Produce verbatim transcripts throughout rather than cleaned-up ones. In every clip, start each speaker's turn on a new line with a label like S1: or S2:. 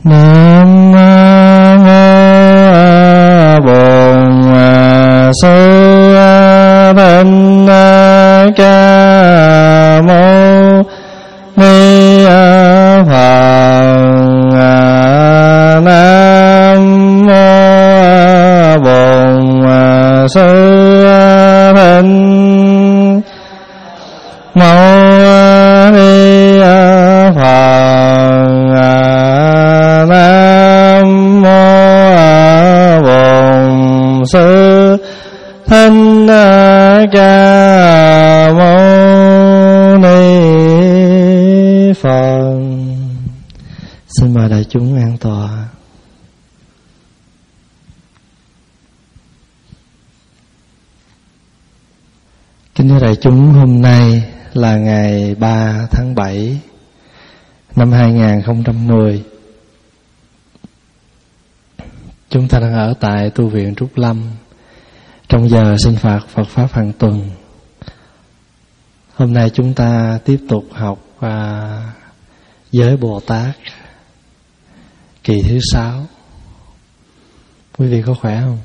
S1: Nam mô Bổn Sư Thích Ca Mâu Ni Phật. Nam mô Bổn Sư Thích Mâu Ni Phật. Nam mô Bổn Sư Thích Ca Mâu Ni Phật. Xin mời đại chúng an tọa. Kính thưa đại chúng, hôm nay là ngày ba tháng bảy năm hai nghìn không trăm mười. Chúng ta đang ở tại tu viện Trúc Lâm trong giờ sinh phạt Phật Pháp hàng tuần. Hôm nay chúng ta tiếp tục học à, giới Bồ Tát kỳ thứ sáu. Quý vị có khỏe không?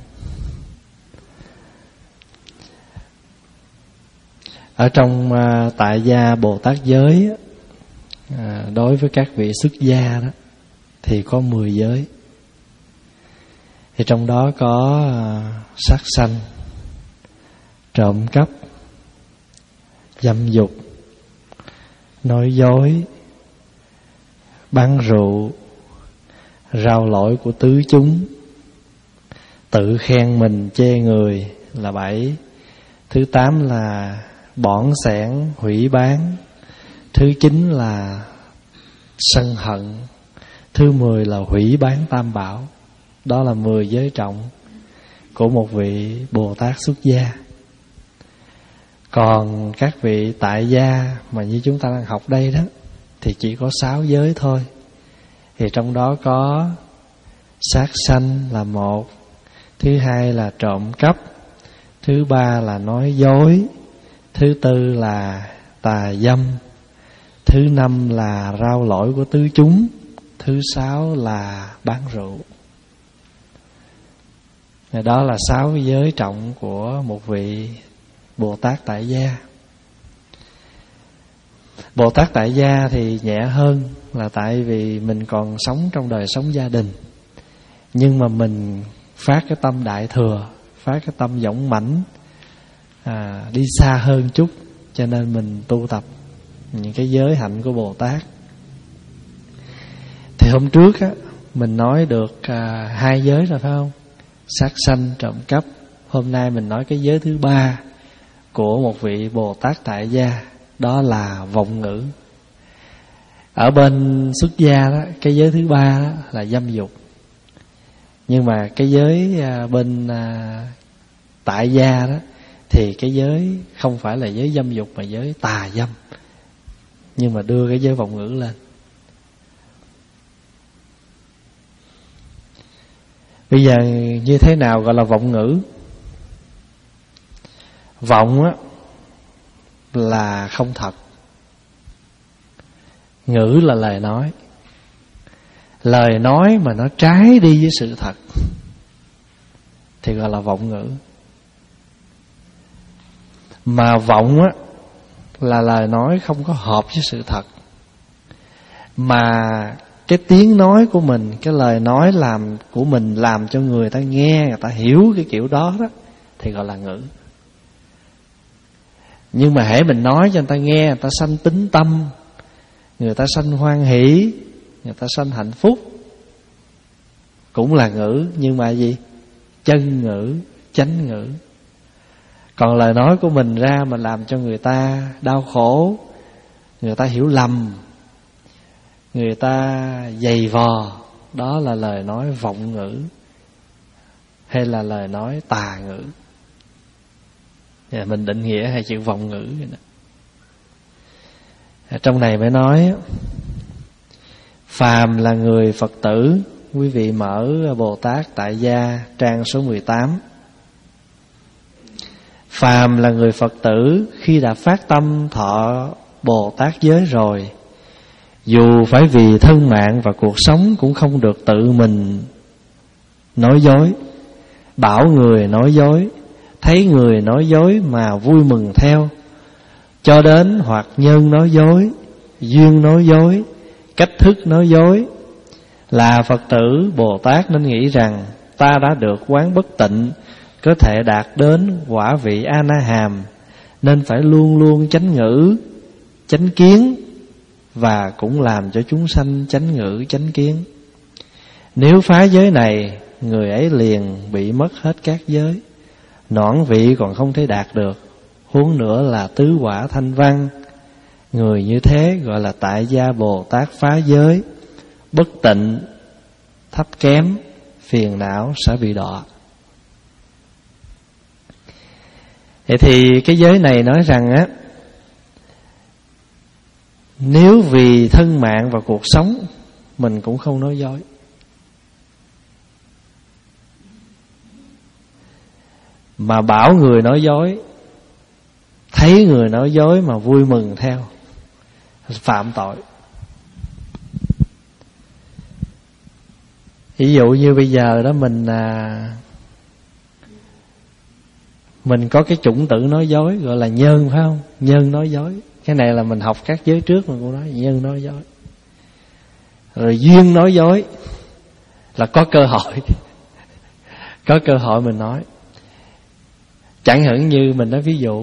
S1: Ở trong à, tại gia Bồ Tát giới, à, đối với các vị xuất gia đó thì có mười giới. Thì trong đó có à, sát sanh, trộm cắp, dâm dục, nói dối, bán rượu, rao lỗi của tứ chúng, tự khen mình chê người là bảy. Thứ tám là bỏn sẻn, hủy bán. Thứ chín là sân hận. Thứ mười là hủy bán tam bảo. Đó là mười giới trọng của một vị Bồ Tát xuất gia. Còn các vị tại gia mà như chúng ta đang học đây đó thì chỉ có sáu giới thôi. Thì trong đó có sát sanh là một. Thứ hai là trộm cắp. Thứ ba là nói dối. Thứ tư là tà dâm. Thứ năm là rao lỗi của tứ chúng. Thứ sáu là bán rượu. Đó là sáu giới trọng của một vị Bồ Tát tại gia. Bồ Tát tại gia thì nhẹ hơn là tại vì mình còn sống trong đời sống gia đình, nhưng mà mình phát cái tâm đại thừa, phát cái tâm dũng mãnh, à, đi xa hơn chút, cho nên mình tu tập những cái giới hạnh của Bồ Tát. Thì hôm trước á, mình nói được à, hai giới rồi phải không? Sát sanh, trộm cắp. Hôm nay mình nói cái giới thứ ba của một vị Bồ Tát tại gia, đó là vọng ngữ. Ở bên xuất gia đó, cái giới thứ ba đó là dâm dục. Nhưng mà cái giới à, bên à, tại gia đó thì cái giới không phải là giới dâm dục mà giới tà dâm, nhưng mà đưa cái giới vọng ngữ lên. Bây giờ như thế nào gọi là vọng ngữ? Vọng á là không thật, ngữ là lời nói. Lời nói mà nó trái đi với sự thật thì gọi là vọng ngữ. Mà vọng á là lời nói không có hợp với sự thật, mà cái tiếng nói của mình, cái lời nói làm của mình làm cho người ta nghe, người ta hiểu cái kiểu đó đó thì gọi là ngữ. Nhưng mà hễ mình nói cho người ta nghe, người ta sanh tín tâm, người ta sanh hoan hỷ, người ta sanh hạnh phúc, cũng là ngữ. Nhưng mà gì? Chân ngữ, chánh ngữ. Còn lời nói của mình ra mà làm cho người ta đau khổ, người ta hiểu lầm, người ta dày vò, đó là lời nói vọng ngữ, hay là lời nói tà ngữ. Mình định nghĩa hai chữ vọng ngữ. Trong này mới nói phàm là người Phật tử. Quý vị mở Bồ Tát tại gia trang số mười tám. Phàm là người Phật tử khi đã phát tâm thọ Bồ Tát giới rồi, Dù phải vì thân mạng và cuộc sống cũng không được tự mình nói dối. Bảo người nói dối, thấy người nói dối mà vui mừng theo. Cho đến hoặc nhân nói dối, duyên nói dối, cách thức nói dối. Là Phật tử Bồ Tát nên nghĩ rằng ta đã được quán bất tịnh, có thể đạt đến quả vị A-na-hàm, nên phải luôn luôn chánh ngữ, chánh kiến, và cũng làm cho chúng sanh chánh ngữ, chánh kiến. Nếu phá giới này, người ấy liền bị mất hết các giới, noãn vị còn không thể đạt được, huống nữa là tứ quả thanh văn. Người như thế gọi là tại gia Bồ Tát phá giới, bất tịnh, thấp kém, phiền não sẽ bị đọa. Vậy thì cái giới này nói rằng á, nếu vì thân mạng và cuộc sống, mình cũng không nói dối. Mà bảo người nói dối, thấy người nói dối mà vui mừng theo, phạm tội. Ví dụ như bây giờ đó mình à, mình có cái chủng tử nói dối, gọi là nhân, phải không? Nhân nói dối. Cái này là mình học các giới trước mình cũng nói nhân nói dối. Rồi duyên nói dối là có cơ hội có cơ hội mình nói. Chẳng hạn như mình nói ví dụ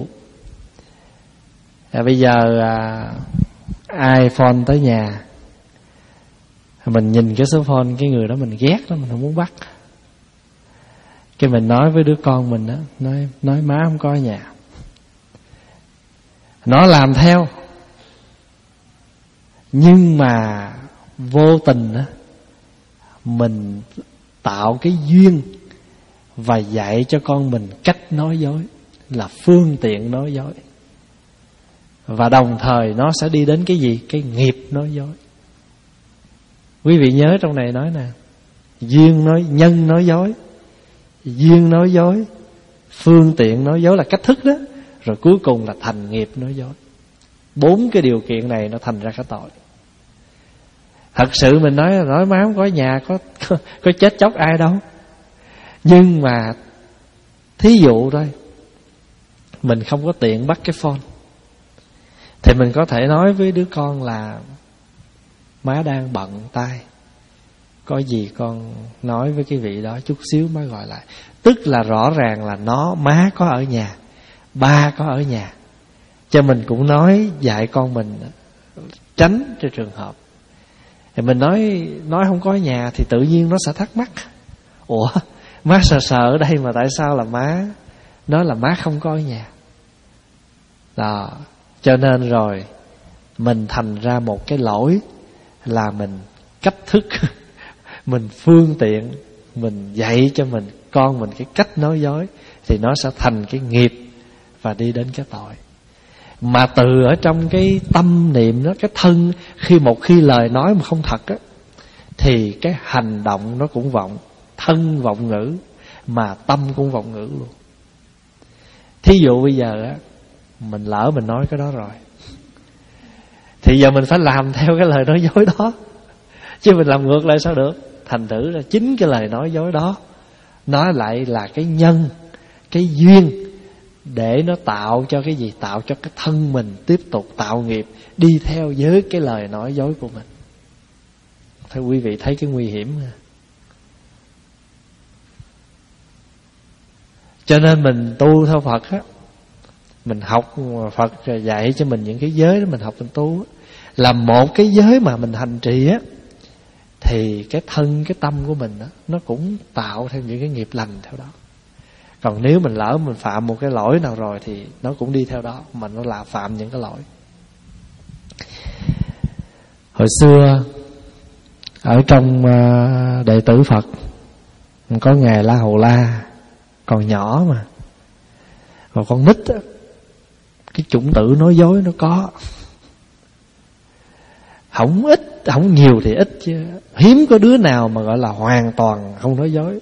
S1: à, bây giờ à, iPhone tới nhà, mình nhìn cái số phone cái người đó mình ghét đó, mình không muốn bắt. Cái mình nói với đứa con mình đó, nói nói má không có ở nhà. Nó làm theo, nhưng mà vô tình đó, mình tạo cái duyên và dạy cho con mình cách nói dối, là phương tiện nói dối. Và đồng thời nó sẽ đi đến cái gì? Cái nghiệp nói dối. Quý vị nhớ trong này nói nè, duyên nói, nhân nói dối, duyên nói dối, phương tiện nói dối là cách thức đó, rồi cuối cùng là thành nghiệp nói dối. Bốn cái điều kiện này nó thành ra cái tội. Thật sự mình nói nói má không có nhà, có, có có chết chóc ai đâu. Nhưng mà thí dụ thôi, mình không có tiện bắt cái phone, thì mình có thể nói với đứa con là má đang bận tay, có gì con nói với cái vị đó chút xíu má gọi lại. Tức là rõ ràng là nó, má có ở nhà, ba có ở nhà, cho mình cũng nói dạy con mình tránh cho trường hợp. Thì mình nói nói không có ở nhà thì tự nhiên nó sẽ thắc mắc, ủa má sợ sợ ở đây mà tại sao là má nói là má không có ở nhà đó. Cho nên rồi mình thành ra một cái lỗi là mình cách thức mình phương tiện, mình dạy cho mình con mình cái cách nói dối, thì nó sẽ thành cái nghiệp và đi đến cái tội. Mà từ ở trong cái tâm niệm đó, cái thân, khi một khi lời nói mà không thật á, thì cái hành động nó cũng vọng. Thân vọng ngữ, mà tâm cũng vọng ngữ luôn. Thí dụ bây giờ á, mình lỡ mình nói cái đó rồi, thì giờ mình phải làm theo cái lời nói dối đó, chứ mình làm ngược lại sao được. Thành thử là chính cái lời nói dối đó, nó lại là cái nhân, cái duyên để nó tạo cho cái gì? Tạo cho cái thân mình tiếp tục tạo nghiệp đi theo với cái lời nói dối của mình. Theo quý vị thấy cái nguy hiểm ha. Cho nên mình tu theo Phật á, mình học Phật dạy cho mình những cái giới đó, mình học mình tu á, là một cái giới mà mình hành trì á, thì cái thân, cái tâm của mình á, nó cũng tạo thêm những cái nghiệp lành theo đó. Còn nếu mình lỡ mình phạm một cái lỗi nào rồi thì nó cũng đi theo đó, mà nó là phạm những cái lỗi. Hồi xưa ở trong đệ tử Phật có Ngài La Hầu La, còn nhỏ mà, còn con nít á, cái chủng tử nói dối nó có. Không ít, không nhiều thì ít chứ hiếm có đứa nào mà gọi là hoàn toàn không nói dối.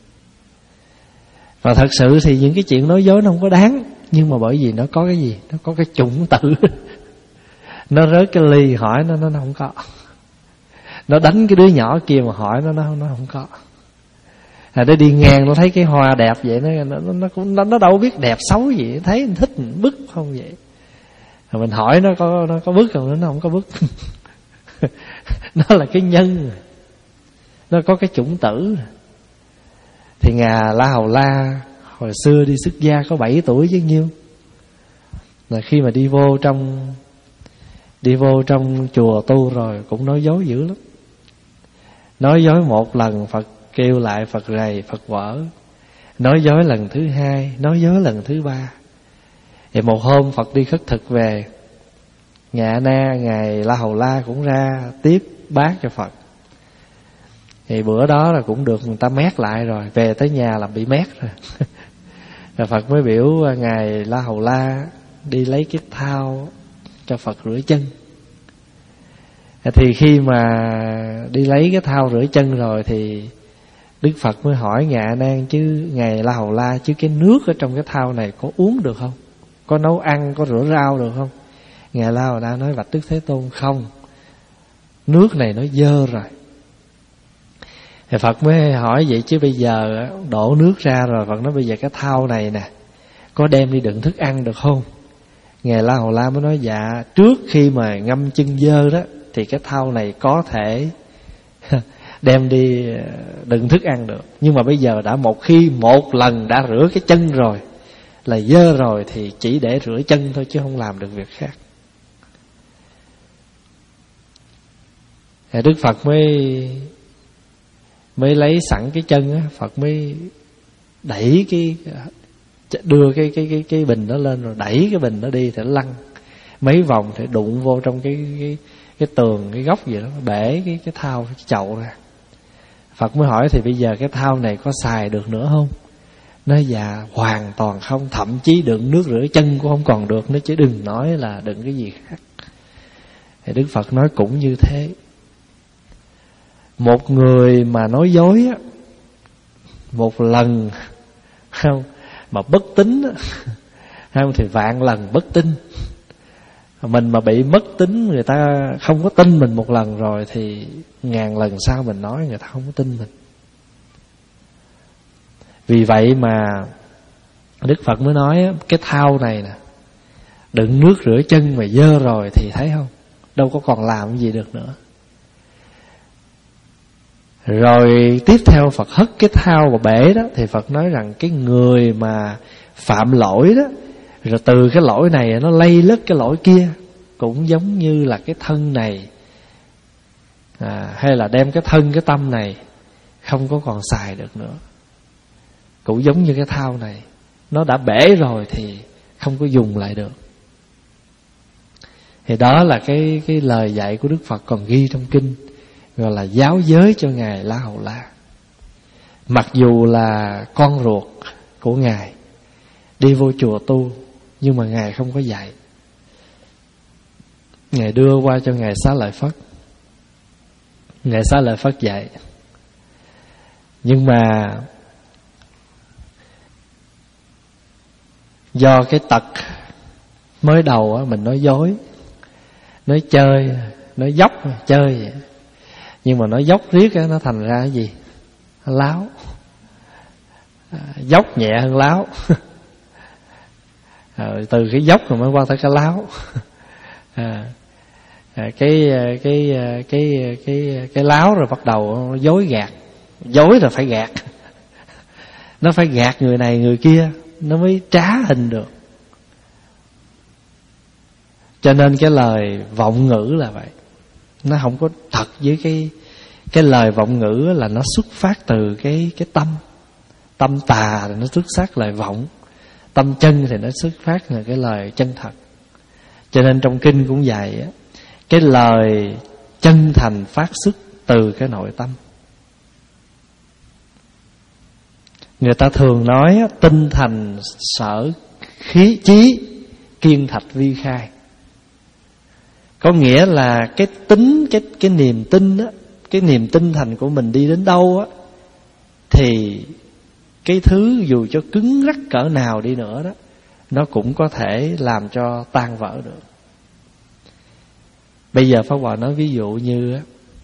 S1: Và thật sự thì những cái chuyện nói dối nó không có đáng, nhưng mà bởi vì nó có cái gì? Nó có cái chủng tử Nó rớt cái ly hỏi nó, nó nó không có. Nó đánh cái đứa nhỏ kia mà hỏi nó, nó nó không có. À, nó đi ngang nó thấy cái hoa đẹp vậy, nó nó nó cũng nó, nó đâu biết đẹp xấu gì, thấy mình thích mình bức không vậy. Rồi mình hỏi nó có nó có bức không, nó không có bức. Nó là cái nhân, nó có cái chủng tử. Thì Ngài La Hầu La hồi xưa đi xuất gia có bảy tuổi chứ nhiêu. Là khi mà đi vô trong Đi vô trong chùa tu rồi cũng nói dối dữ lắm. Nói dối một lần Phật kêu lại, Phật rầy, Phật vỡ. Nói dối lần thứ hai, nói dối lần thứ ba. Thì một hôm Phật đi khất thực về, Ngài A Na, Ngài La Hầu La cũng ra tiếp bát cho Phật. Thì bữa đó là cũng được người ta mét lại rồi, về tới nhà là bị mét rồi. Rồi Phật mới biểu Ngài La Hầu La đi lấy cái thau cho Phật rửa chân. Thì khi mà đi lấy cái thau rửa chân rồi thì Đức Phật mới hỏi Ngài A Nan chứ Ngài La Hầu La, chứ cái nước ở trong cái thau này có uống được không? Có nấu ăn, có rửa rau được không? Ngài La Hầu La nói bạch Đức Thế Tôn không, nước này nó dơ rồi. Thì Phật mới hỏi vậy chứ bây giờ đổ nước ra rồi, Phật nói bây giờ cái thau này nè có đem đi đựng thức ăn được không? Ngài La Hầu La mới nói dạ, trước khi mà ngâm chân dơ đó thì cái thau này có thể đem đi đựng thức ăn được. Nhưng mà bây giờ đã một khi một lần đã rửa cái chân rồi là dơ rồi thì chỉ để rửa chân thôi chứ không làm được việc khác. Thì Đức Phật mới mới lấy sẵn cái chân á, Phật mới đẩy cái đưa cái cái cái cái bình đó lên rồi đẩy cái bình đó đi thì nó lăn mấy vòng thì đụng vô trong cái cái cái tường, cái góc gì đó, bể cái cái thau cái chậu ra. Phật mới hỏi thì bây giờ cái thau này có xài được nữa không? Nói dạ hoàn toàn không, thậm chí đựng nước rửa chân cũng không còn được nữa, chứ đừng nói là đựng cái gì khác. Thì Đức Phật nói cũng như thế. Một người mà nói dối á, một lần không mà bất tín không thì vạn lần bất tín. Mình mà bị mất tín, người ta không có tin mình một lần rồi thì ngàn lần sau mình nói người ta không có tin mình. Vì vậy mà Đức Phật mới nói cái thau này nè đựng nước rửa chân mà dơ rồi thì thấy không, đâu có còn làm gì được nữa. Rồi tiếp theo Phật hất cái thau vào bể đó, thì Phật nói rằng cái người mà phạm lỗi đó, rồi từ cái lỗi này nó lây lất cái lỗi kia, cũng giống như là cái thân này à, hay là đem cái thân cái tâm này không có còn xài được nữa. Cũng giống như cái thau này, nó đã bể rồi thì không có dùng lại được. Thì đó là cái cái lời dạy của Đức Phật còn ghi trong kinh, gọi là giáo giới cho Ngài La Hầu La. Mặc dù là con ruột của Ngài đi vô chùa tu, nhưng mà Ngài không có dạy. Ngài đưa qua cho Ngài Xá Lợi Phất. Ngài Xá Lợi Phất dạy. Nhưng mà do cái tật mới đầu á, mình nói dối, nói chơi, nói dốc chơi vậy. Nhưng mà nói dốc riết á, nó thành ra cái gì? Láo. À, dốc nhẹ hơn láo. À, từ cái dốc rồi mới qua tới cái láo. À, à, cái cái cái cái cái láo rồi bắt đầu nó dối gạt. Dối rồi phải gạt. Nó phải gạt người này người kia nó mới trá hình được. Cho nên cái lời vọng ngữ là vậy. Nó không có thật với cái cái lời vọng ngữ là nó xuất phát từ cái cái tâm. Tâm tà thì nó xuất phát lời vọng, tâm chân thì nó xuất phát từ cái lời chân thật. Cho nên trong kinh cũng vậy á, cái lời chân thành phát xuất từ cái nội tâm. Người ta thường nói tinh thành sở khí chí, kiên thạch vi khai. Có nghĩa là cái tính, cái cái niềm tin á, cái niềm tinh thành của mình đi đến đâu á, thì cái thứ dù cho cứng rắc cỡ nào đi nữa đó, nó cũng có thể làm cho tan vỡ được. Bây giờ Pháp Hòa nói ví dụ như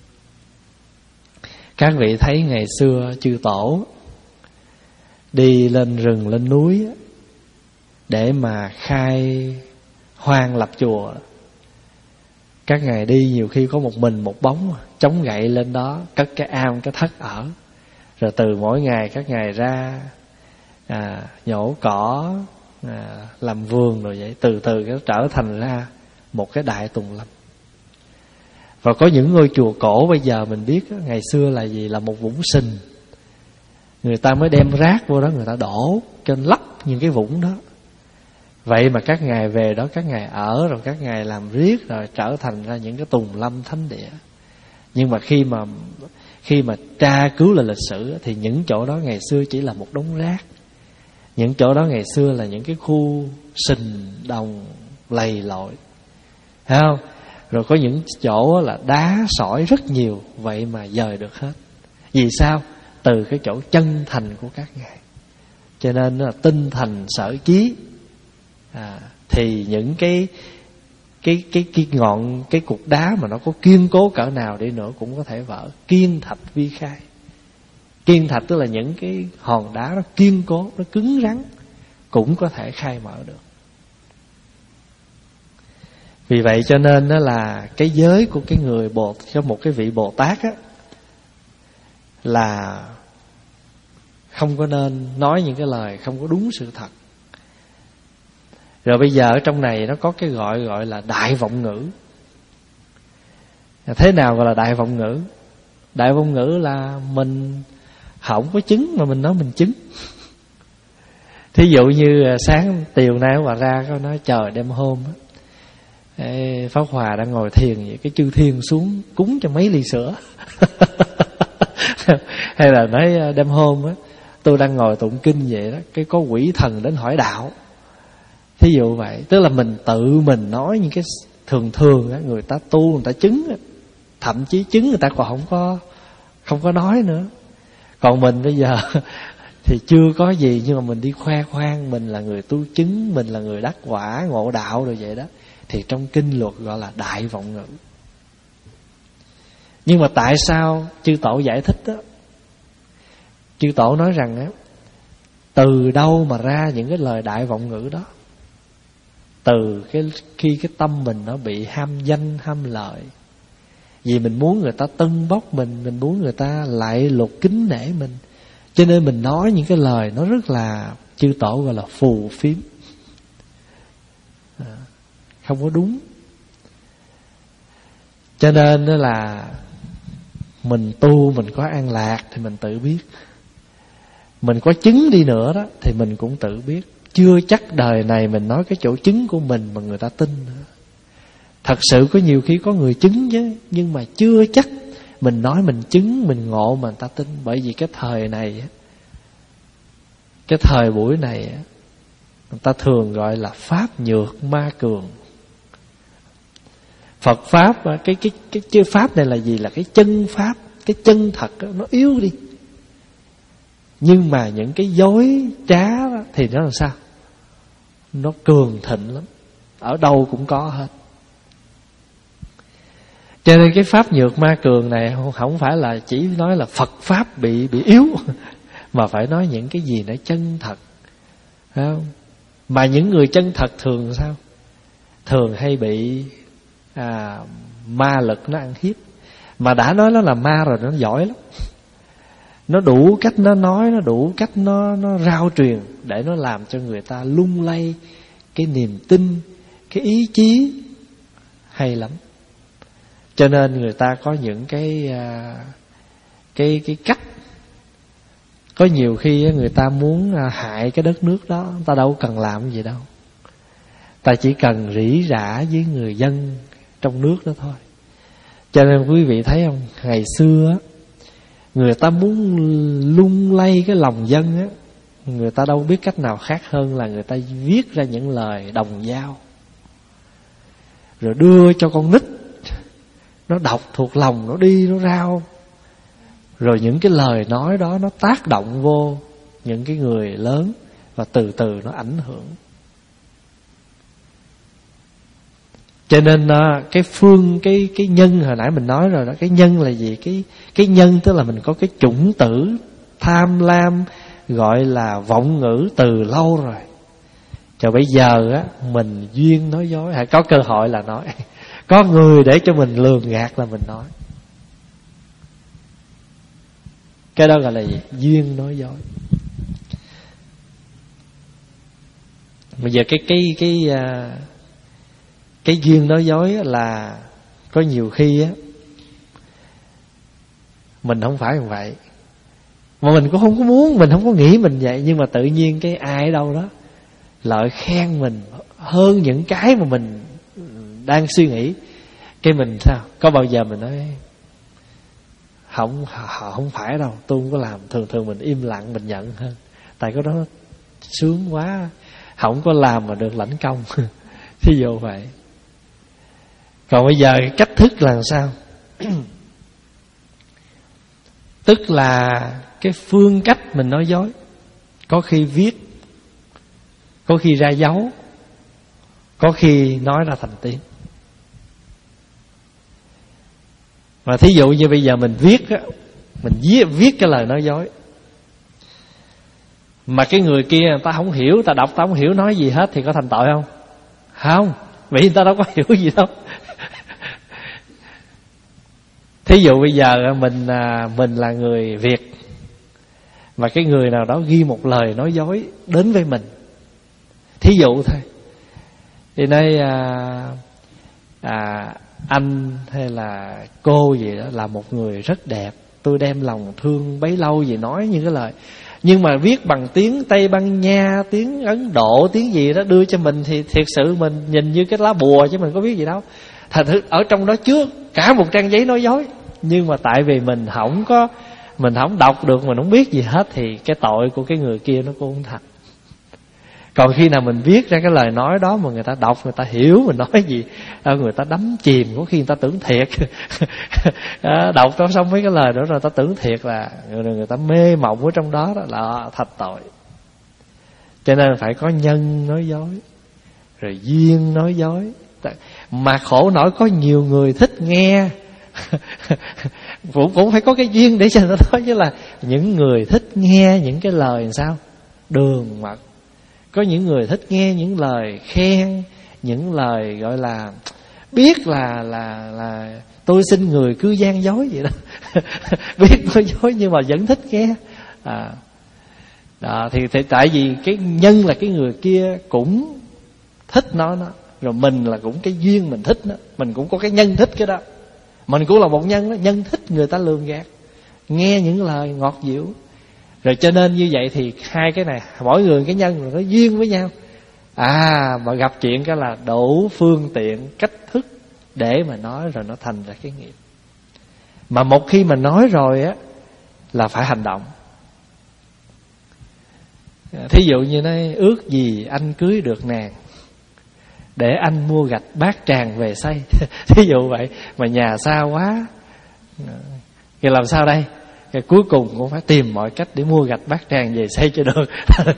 S1: các vị thấy ngày xưa chư tổ đi lên rừng lên núi để mà khai hoang lập chùa. Các ngài đi nhiều khi có một mình một bóng, chống gậy lên đó cất cái am cái thất ở. Rồi từ mỗi ngày các ngài ra à, nhổ cỏ, à, làm vườn rồi vậy. Từ từ nó trở thành ra một cái đại tùng lâm. Và có những ngôi chùa cổ bây giờ mình biết ngày xưa là gì? Là một vũng sình. Người ta mới đem rác vô đó, người ta đổ cho lấp những cái vũng đó. Vậy mà các ngài về đó, các ngài ở, rồi các ngài làm riết, rồi trở thành ra những cái tùng lâm thánh địa. Nhưng mà khi mà Khi mà tra cứu lại lịch sử thì những chỗ đó ngày xưa chỉ là một đống rác. Những chỗ đó ngày xưa là những cái khu sình đồng lầy lội, thấy không? Rồi có những chỗ là đá sỏi rất nhiều, vậy mà dời được hết. Vì sao? Từ cái chỗ chân thành của các ngài. Cho nên là tinh thành sở chí, à, thì những cái cái cái cái ngọn cái cục đá mà nó có kiên cố cỡ nào đi nữa cũng có thể vỡ. Kiên thạch vi khai. Kiên thạch tức là những cái hòn đá nó kiên cố, nó cứng rắn, cũng có thể khai mở được. Vì vậy cho nên đó là cái giới của cái người Bồ, cho một cái vị Bồ Tát á, là không có nên nói những cái lời không có đúng sự thật. Rồi bây giờ ở trong này nó có cái gọi gọi là đại vọng ngữ. Thế nào gọi là đại vọng ngữ? Đại vọng ngữ là mình không có chứng mà mình nói mình chứng. Thí dụ như sáng tiều nay Hòa ra có nói trời đêm hôm á, Pháp Hòa đang ngồi thiền vậy, cái chư thiên xuống cúng cho mấy ly sữa. Hay là nói đêm hôm á, tôi đang ngồi tụng kinh vậy đó, cái có quỷ thần đến hỏi đạo. Thí dụ vậy, tức là mình tự mình nói những cái thường thường á, người ta tu người ta chứng á, thậm chí chứng người ta còn không có không có nói nữa. Còn mình bây giờ thì chưa có gì, nhưng mà mình đi khoe khoang mình là người tu chứng, mình là người đắc quả ngộ đạo rồi vậy đó, thì trong kinh luật gọi là đại vọng ngữ. Nhưng mà tại sao chư tổ giải thích đó? Chư tổ nói rằng á, từ đâu mà ra những cái lời đại vọng ngữ đó? Từ cái khi cái tâm mình nó bị ham danh ham lợi, vì mình muốn người ta tân bốc mình, mình muốn người ta lại lục kính nể mình, cho nên mình nói những cái lời nó rất là, chư tổ gọi là phù phiếm, à, không có đúng. Cho nên đó là mình tu mình có an lạc thì mình tự biết, mình có chứng đi nữa đó thì mình cũng tự biết. Chưa chắc đời này mình nói cái chỗ chứng của mình mà người ta tin nữa. Thật sự có nhiều khi có người chứng chứ, nhưng mà chưa chắc mình nói mình chứng, mình ngộ mà người ta tin. Bởi vì cái thời này, cái thời buổi này, người ta thường gọi là pháp nhược ma cường. Phật pháp, cái cái cái cái pháp này là gì? Là cái chân pháp, cái chân thật đó, nó yếu đi. Nhưng mà những cái dối trá đó, thì nó làm sao? Nó cường thịnh lắm, ở đâu cũng có hết. Cho nên cái pháp nhược ma cường này không, không phải là chỉ nói là Phật pháp bị bị yếu, mà phải nói những cái gì nó chân thật, phải không? Mà những người chân thật thường sao? Thường hay bị à, ma lực nó ăn hiếp. Mà đã nói nó là ma rồi, nó giỏi lắm. Nó đủ cách nó nói, nó đủ cách nó nó rao truyền để nó làm cho người ta lung lay cái niềm tin, cái ý chí, hay lắm. Cho nên người ta có những cái cái cái cách. Có nhiều khi người ta muốn hại cái đất nước đó, người ta đâu cần làm gì đâu. Ta chỉ cần rỉ rả với người dân trong nước đó thôi. Cho nên quý vị thấy không, ngày xưa người ta muốn lung lay cái lòng dân á, người ta đâu biết cách nào khác hơn là người ta viết ra những lời đồng dao, rồi đưa cho con nít, nó đọc thuộc lòng, nó đi nó rao. Rồi những cái lời nói đó nó tác động vô những cái người lớn, và từ từ nó ảnh hưởng. Cho nên cái phương cái cái nhân hồi nãy mình nói rồi đó, cái nhân là gì? Cái cái nhân tức là mình có cái chủng tử tham lam, gọi là vọng ngữ từ lâu rồi. Cho bây giờ á mình duyên nói dối, hay có cơ hội là nói, có người để cho mình lường gạt là mình nói. Cái đó gọi là gì? Duyên nói dối. Bây giờ cái cái cái cái, cái duyên nói dối là có nhiều khi á mình không phải như vậy, mà mình cũng không có muốn, mình không có nghĩ mình vậy, nhưng mà tự nhiên cái ai ở đâu đó lợi khen mình hơn những cái mà mình đang suy nghĩ. Cái mình sao? Có bao giờ mình nói Không, không phải đâu, tôi không có làm. Thường thường mình im lặng, mình nhận hơn. Tại cái đó sướng quá, không có làm mà được lãnh công. Thí dụ vậy. Còn bây giờ cách thức là sao? Tức là cái phương cách mình nói dối. Có khi viết, có khi ra dấu, có khi nói ra thành tiếng. Mà thí dụ như bây giờ mình viết á, mình viết, viết cái lời nói dối, mà cái người kia người ta không hiểu, ta đọc ta không hiểu nói gì hết, thì có thành tội không? Không, vì người ta đâu có hiểu gì đâu. Thí dụ bây giờ mình mình là người Việt, mà cái người nào đó ghi một lời nói dối đến với mình, thí dụ thôi, thì đây à, à, anh hay là cô gì đó là một người rất đẹp, tôi đem lòng thương bấy lâu gì nói những cái lời, nhưng mà viết bằng tiếng Tây Ban Nha, tiếng Ấn Độ, tiếng gì đó đưa cho mình, thì thiệt sự mình nhìn như cái lá bùa chứ mình có biết gì đâu. Thật sự ở trong đó chứa cả một trang giấy nói dối, nhưng mà tại vì mình không có, mình không đọc được, mình không biết gì hết, thì cái tội của cái người kia nó cũng không thật. Còn khi nào mình viết ra cái lời nói đó mà người ta đọc, người ta hiểu mình nói gì, người ta đắm chìm, có khi người ta tưởng thiệt. Đọc đó xong mấy cái lời đó rồi ta tưởng thiệt là người, người ta mê mộng ở trong đó, đó là thật tội. Cho nên phải có nhân nói dối, rồi duyên nói dối. Mà khổ nổi có nhiều người thích nghe. cũng, cũng phải có cái duyên để cho nó nói, chứ là những người thích nghe những cái lời làm sao đường mật. Có những người thích nghe những lời khen, những lời gọi là biết là là là tôi xin người cứ gian dối vậy đó. Biết nói dối nhưng mà vẫn thích nghe. À, đó, thì, thì tại vì cái nhân là cái người kia cũng thích nó, nó rồi mình là cũng cái duyên mình thích nó, mình cũng có cái nhân thích cái đó. Mình cũng là một nhân đó, nhân thích người ta lường gạt, nghe những lời ngọt dịu. Rồi cho nên như vậy thì hai cái này, mỗi người cái nhân rồi nó duyên với nhau. À, mà gặp chuyện cái là đủ phương tiện, cách thức để mà nói, rồi nó thành ra cái nghiệp. Mà một khi mà nói rồi á là phải hành động. Thí dụ như nói ước gì anh cưới được nàng, để anh mua gạch bát tràng về xây. Thí dụ vậy, mà nhà xa quá thì làm sao đây? Cái cuối cùng cũng phải tìm mọi cách để mua gạch bát tràng về xây cho được.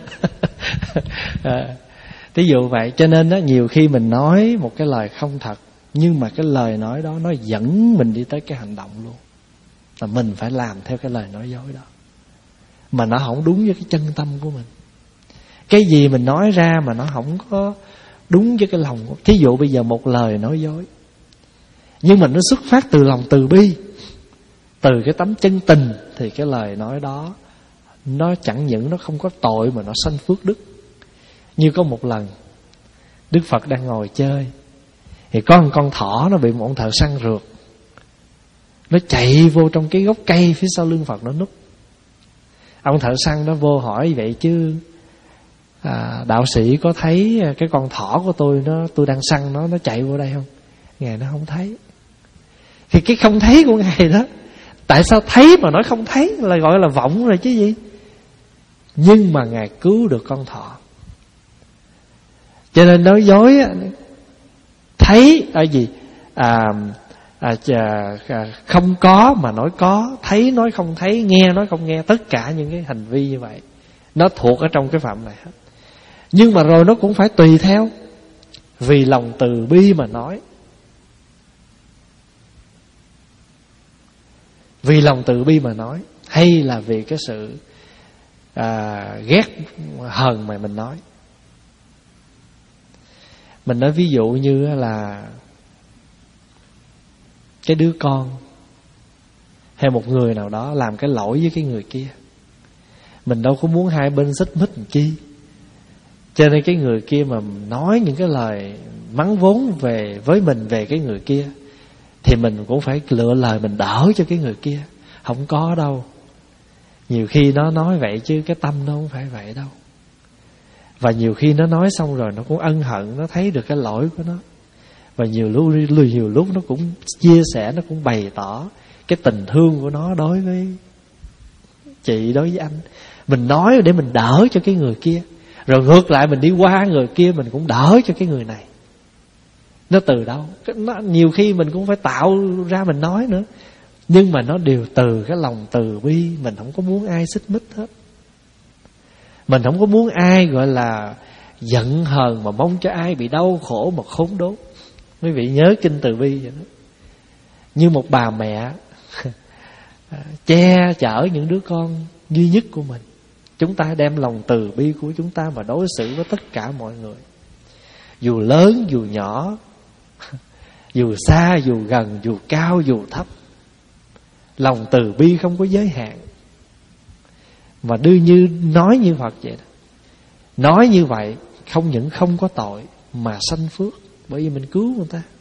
S1: À, thí dụ vậy. Cho nên đó, nhiều khi mình nói một cái lời không thật, nhưng mà cái lời nói đó nó dẫn mình đi tới cái hành động luôn, là mình phải làm theo cái lời nói dối đó, mà nó không đúng với cái chân tâm của mình. Cái gì mình nói ra mà nó không có đúng với cái lòng. Thí dụ bây giờ một lời nói dối, nhưng mà nó xuất phát từ lòng từ bi, từ cái tấm chân tình, thì cái lời nói đó nó chẳng những nó không có tội mà nó sanh phước đức. Như có một lần Đức Phật đang ngồi chơi, thì có một con thỏ nó bị một ông thợ săn rượt, nó chạy vô trong cái gốc cây phía sau lưng Phật nó núp. Ông thợ săn đó vô hỏi vậy chứ à, đạo sĩ có thấy cái con thỏ của tôi, nó tôi đang săn nó, nó chạy vô đây không? Ngài nó không thấy. Thì cái không thấy của Ngài đó, tại sao thấy mà nói không thấy, là gọi là vọng rồi chứ gì. Nhưng mà Ngài cứu được con thỏ. Cho nên nói dối thấy ở gì à, à, à, không có mà nói có, thấy nói không thấy, nghe nói không nghe. Tất cả những cái hành vi như vậy nó thuộc ở trong cái phạm này hết. Nhưng mà rồi nó cũng phải tùy theo, vì lòng từ bi mà nói. vì lòng từ bi mà nói, hay là vì cái sự à, ghét hờn mà mình nói. Mình nói ví dụ như là cái đứa con hay một người nào đó làm cái lỗi với cái người kia, mình đâu có muốn hai bên xích mích làm chi. Cho nên cái người kia mà nói những cái lời mắng vốn về với mình về cái người kia, thì mình cũng phải lựa lời mình đỡ cho cái người kia. Không có đâu. Nhiều khi nó nói vậy chứ cái tâm nó không phải vậy đâu. Và nhiều khi nó nói xong rồi nó cũng ân hận, nó thấy được cái lỗi của nó. Và nhiều lúc, nhiều lúc nó cũng chia sẻ, nó cũng bày tỏ cái tình thương của nó đối với chị, đối với anh. Mình nói để mình đỡ cho cái người kia, rồi ngược lại mình đi qua người kia mình cũng đỡ cho cái người này. Nó từ đâu? Nó, nhiều khi mình cũng phải tạo ra mình nói nữa. Nhưng mà nó đều từ cái lòng từ bi. Mình không có muốn ai xích mích hết. Mình không có muốn ai gọi là giận hờn mà mong cho ai bị đau khổ mà khốn đốn. Quý vị nhớ kinh từ bi vậy đó. Như một bà mẹ che chở những đứa con duy nhất của mình. Chúng ta đem lòng từ bi của chúng ta mà đối xử với tất cả mọi người, dù lớn dù nhỏ, dù xa dù gần, dù cao dù thấp. Lòng từ bi không có giới hạn. Mà đương như nói như Phật vậy đó. Nói như vậy không những không có tội mà sanh phước, bởi vì mình cứu người ta.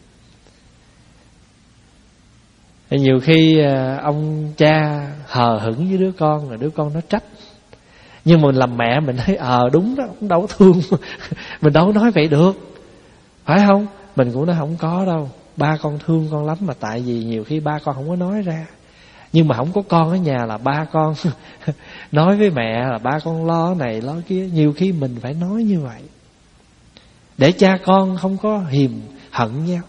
S1: Nhiều khi ông cha hờ hững với đứa con, rồi đứa con nó trách. Nhưng mà mình làm mẹ mình thấy ờ đúng đó, cũng đâu có thương. Mình đâu có nói vậy được, phải không? Mình cũng nói không có đâu, ba con thương con lắm, mà tại vì nhiều khi ba con không có nói ra. Nhưng mà không có con ở nhà là ba con nói với mẹ là ba con lo này lo kia. Nhiều khi mình phải nói như vậy để cha con không có hiềm hận nhau.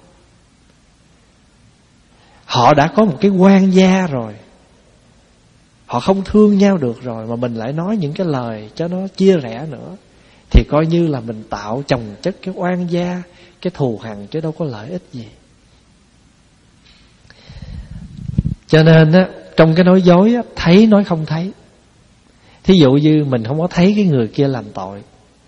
S1: Họ đã có một cái quan gia rồi, họ không thương nhau được rồi, mà mình lại nói những cái lời cho nó chia rẽ nữa, thì coi như là mình tạo chồng chất cái oan gia, cái thù hằn, chứ đâu có lợi ích gì. Cho nên á, trong cái nói dối á, thấy nói không thấy. Thí dụ như mình không có thấy cái người kia làm tội,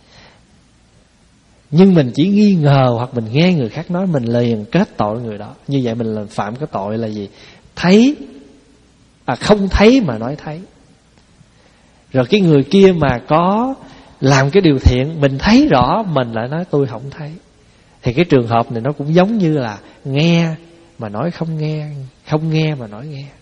S1: nhưng mình chỉ nghi ngờ hoặc mình nghe người khác nói, mình liền kết tội người đó. Như vậy mình làm phạm cái tội là gì? Thấy à, không thấy mà nói thấy. Rồi cái người kia mà có làm cái điều thiện, mình thấy rõ, mình lại nói tôi không thấy. Thì cái trường hợp này nó cũng giống như là nghe mà nói không nghe, không nghe mà nói nghe.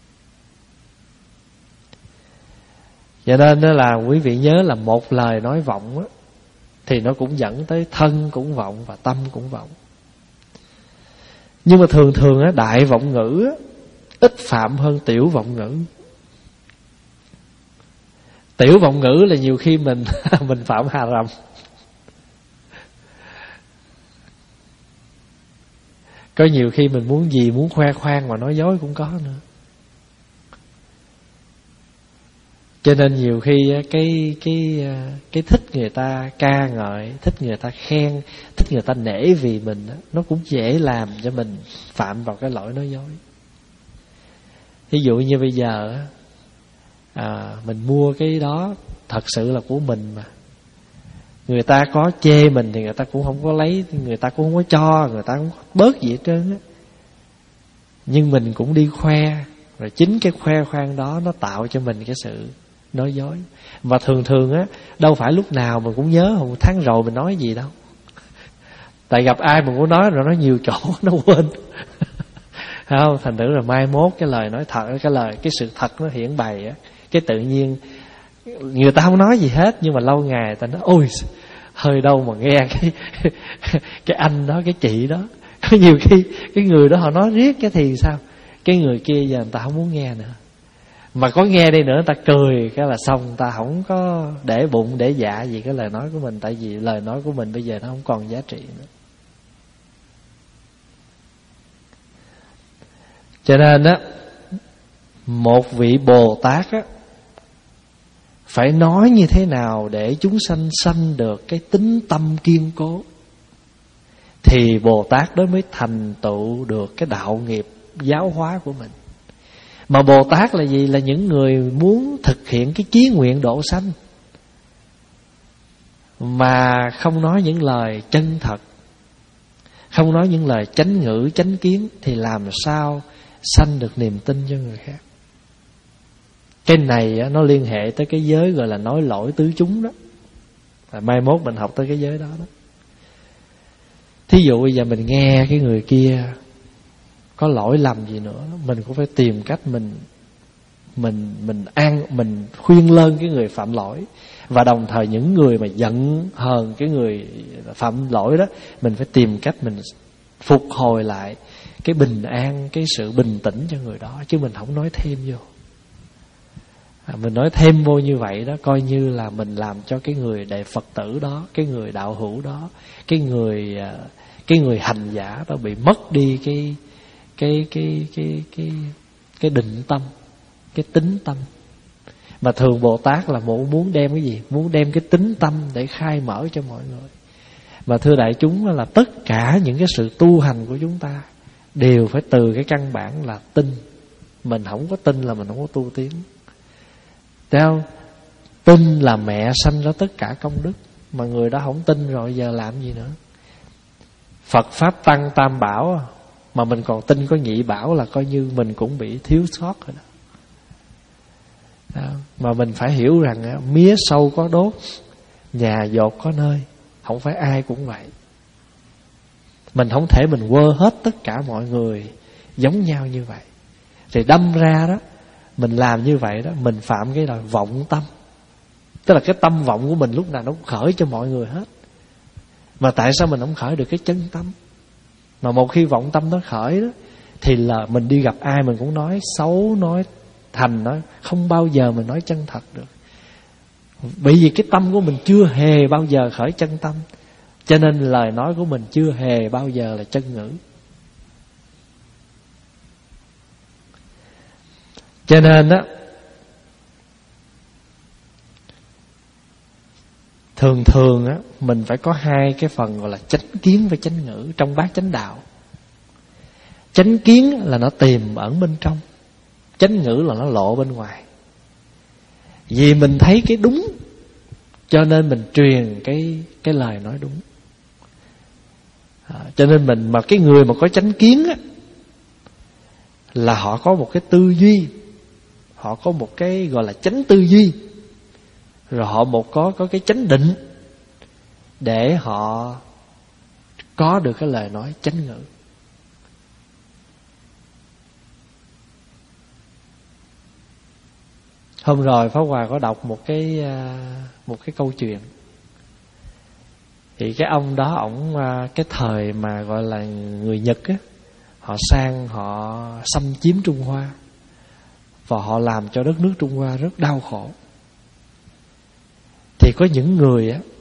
S1: Cho nên đó là quý vị nhớ là một lời nói vọng á, thì nó cũng dẫn tới thân cũng vọng và tâm cũng vọng. Nhưng mà thường thường á, đại vọng ngữ á, ít phạm hơn tiểu vọng ngữ. Tiểu vọng ngữ là nhiều khi mình mình phạm hà rầm. Có nhiều khi mình muốn gì, muốn khoe khoang mà nói dối cũng có nữa. Cho nên nhiều khi cái cái cái thích người ta ca ngợi, thích người ta khen, thích người ta nể vì mình, nó cũng dễ làm cho mình phạm vào cái lỗi nói dối. Ví dụ như bây giờ à, mình mua cái đó thật sự là của mình mà, người ta có chê mình thì người ta cũng không có lấy, người ta cũng không có cho, người ta cũng không bớt gì hết trơn á. Nhưng mình cũng đi khoe, rồi chính cái khoe khoang đó nó tạo cho mình cái sự nói dối. Và thường thường á, đâu phải lúc nào mình cũng nhớ một tháng rồi mình nói gì đâu. Tại gặp ai mình cũng nói rồi, nói nhiều chỗ nó quên. Không, thành thử là mai mốt cái lời nói thật, cái lời cái sự thật nó hiển bày á, cái tự nhiên người ta không nói gì hết, nhưng mà lâu ngày người ta nói ôi hơi đâu mà nghe cái cái anh đó, cái chị đó. Có nhiều khi cái người đó họ nói riết cái thì sao, cái người kia giờ người ta không muốn nghe nữa. Mà có nghe đi nữa người ta cười cái là xong, người ta không có để bụng để dạ gì cái lời nói của mình. Tại vì lời nói của mình bây giờ nó không còn giá trị nữa. Cho nên á, một vị Bồ Tát á, phải nói như thế nào để chúng sanh sanh được cái tính tâm kiên cố, thì Bồ Tát đó mới thành tựu được cái đạo nghiệp giáo hóa của mình. Mà Bồ Tát là gì? Là những người muốn thực hiện cái chí nguyện độ sanh, mà không nói những lời chân thật, không nói những lời chánh ngữ chánh kiến, thì làm sao sanh được niềm tin cho người khác. Cái này nó liên hệ tới cái giới gọi là nói lỗi tứ chúng đó. Mai mốt mình học tới cái giới đó đó. Thí dụ bây giờ mình nghe cái người kia có lỗi lầm gì nữa, mình cũng phải tìm cách mình mình mình an mình khuyên lơn cái người phạm lỗi, và đồng thời những người mà giận hờn cái người phạm lỗi đó, mình phải tìm cách mình phục hồi lại cái bình an, cái sự bình tĩnh cho người đó, chứ mình không nói thêm vô. À, mình nói thêm vô như vậy đó, coi như là mình làm cho cái người đệ Phật tử đó, cái người đạo hữu đó, cái người cái người hành giả đó bị mất đi cái cái cái cái cái cái định tâm, cái tính tâm. Mà thường Bồ Tát là muốn đem cái gì? Muốn đem cái tính tâm để khai mở cho mọi người. Mà thưa đại chúng, là tất cả những cái sự tu hành của chúng ta đều phải từ cái căn bản là tin. Mình không có tin là mình không có tu tiến. Thấy không? Tin là mẹ sanh ra tất cả công đức. Mà người đó không tin rồi giờ làm gì nữa? Phật Pháp Tăng Tam Bảo mà mình còn tin có nhị bảo là coi như mình cũng bị thiếu sót rồi đó. Đó. Mà mình phải hiểu rằng mía sâu có đốt, nhà dột có nơi. Không phải ai cũng vậy. Mình không thể mình quơ hết tất cả mọi người giống nhau như vậy. Thì đâm ra đó, mình làm như vậy đó, mình phạm cái là vọng tâm. Tức là cái tâm vọng của mình lúc nào nó cũng khởi cho mọi người hết. Mà tại sao mình không khởi được cái chân tâm? Mà một khi vọng tâm nó khởi đó, thì là mình đi gặp ai mình cũng nói xấu, nói thành, nói không bao giờ mình nói chân thật được. Bởi vì cái tâm của mình chưa hề bao giờ khởi chân tâm, cho nên lời nói của mình chưa hề bao giờ là chân ngữ. Cho nên á, thường thường á, mình phải có hai cái phần gọi là chánh kiến và chánh ngữ trong bát chánh đạo. Chánh kiến là nó tiềm ẩn bên trong, chánh ngữ là nó lộ bên ngoài. Vì mình thấy cái đúng, cho nên mình truyền cái cái lời nói đúng. À, cho nên mình mà cái người mà có chánh kiến á, là họ có một cái tư duy, họ có một cái gọi là chánh tư duy, rồi họ một có có cái chánh định để họ có được cái lời nói chánh ngữ. Hôm rồi Pháp Hòa có đọc một cái một cái câu chuyện. Thì cái ông đó, ổng cái thời mà gọi là người Nhật á, họ sang họ xâm chiếm Trung Hoa, và họ làm cho đất nước Trung Hoa rất đau khổ. Thì có những người á,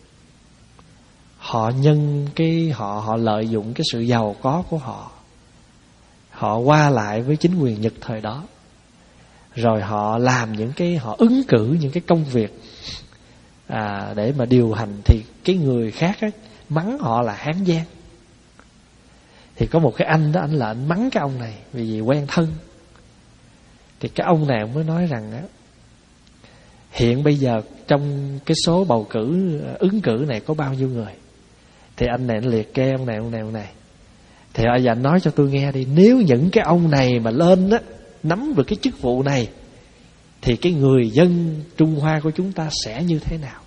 S1: họ nhân cái họ họ lợi dụng cái sự giàu có của họ, họ qua lại với chính quyền Nhật thời đó, rồi họ làm những cái họ ứng cử những cái công việc à, để mà điều hành. Thì cái người khác á, mắng họ là hán gian. Thì có một cái anh đó, anh là anh mắng cái ông này vì vì quen thân. Thì cái ông này mới nói rằng á, hiện bây giờ trong cái số bầu cử ứng cử này có bao nhiêu người. Thì anh này anh liệt kê ông này ông này ông này. Thì bây giờ anh nói cho tôi nghe đi, nếu những cái ông này mà lên á, nắm được cái chức vụ này, thì cái người dân Trung Hoa của chúng ta sẽ như thế nào?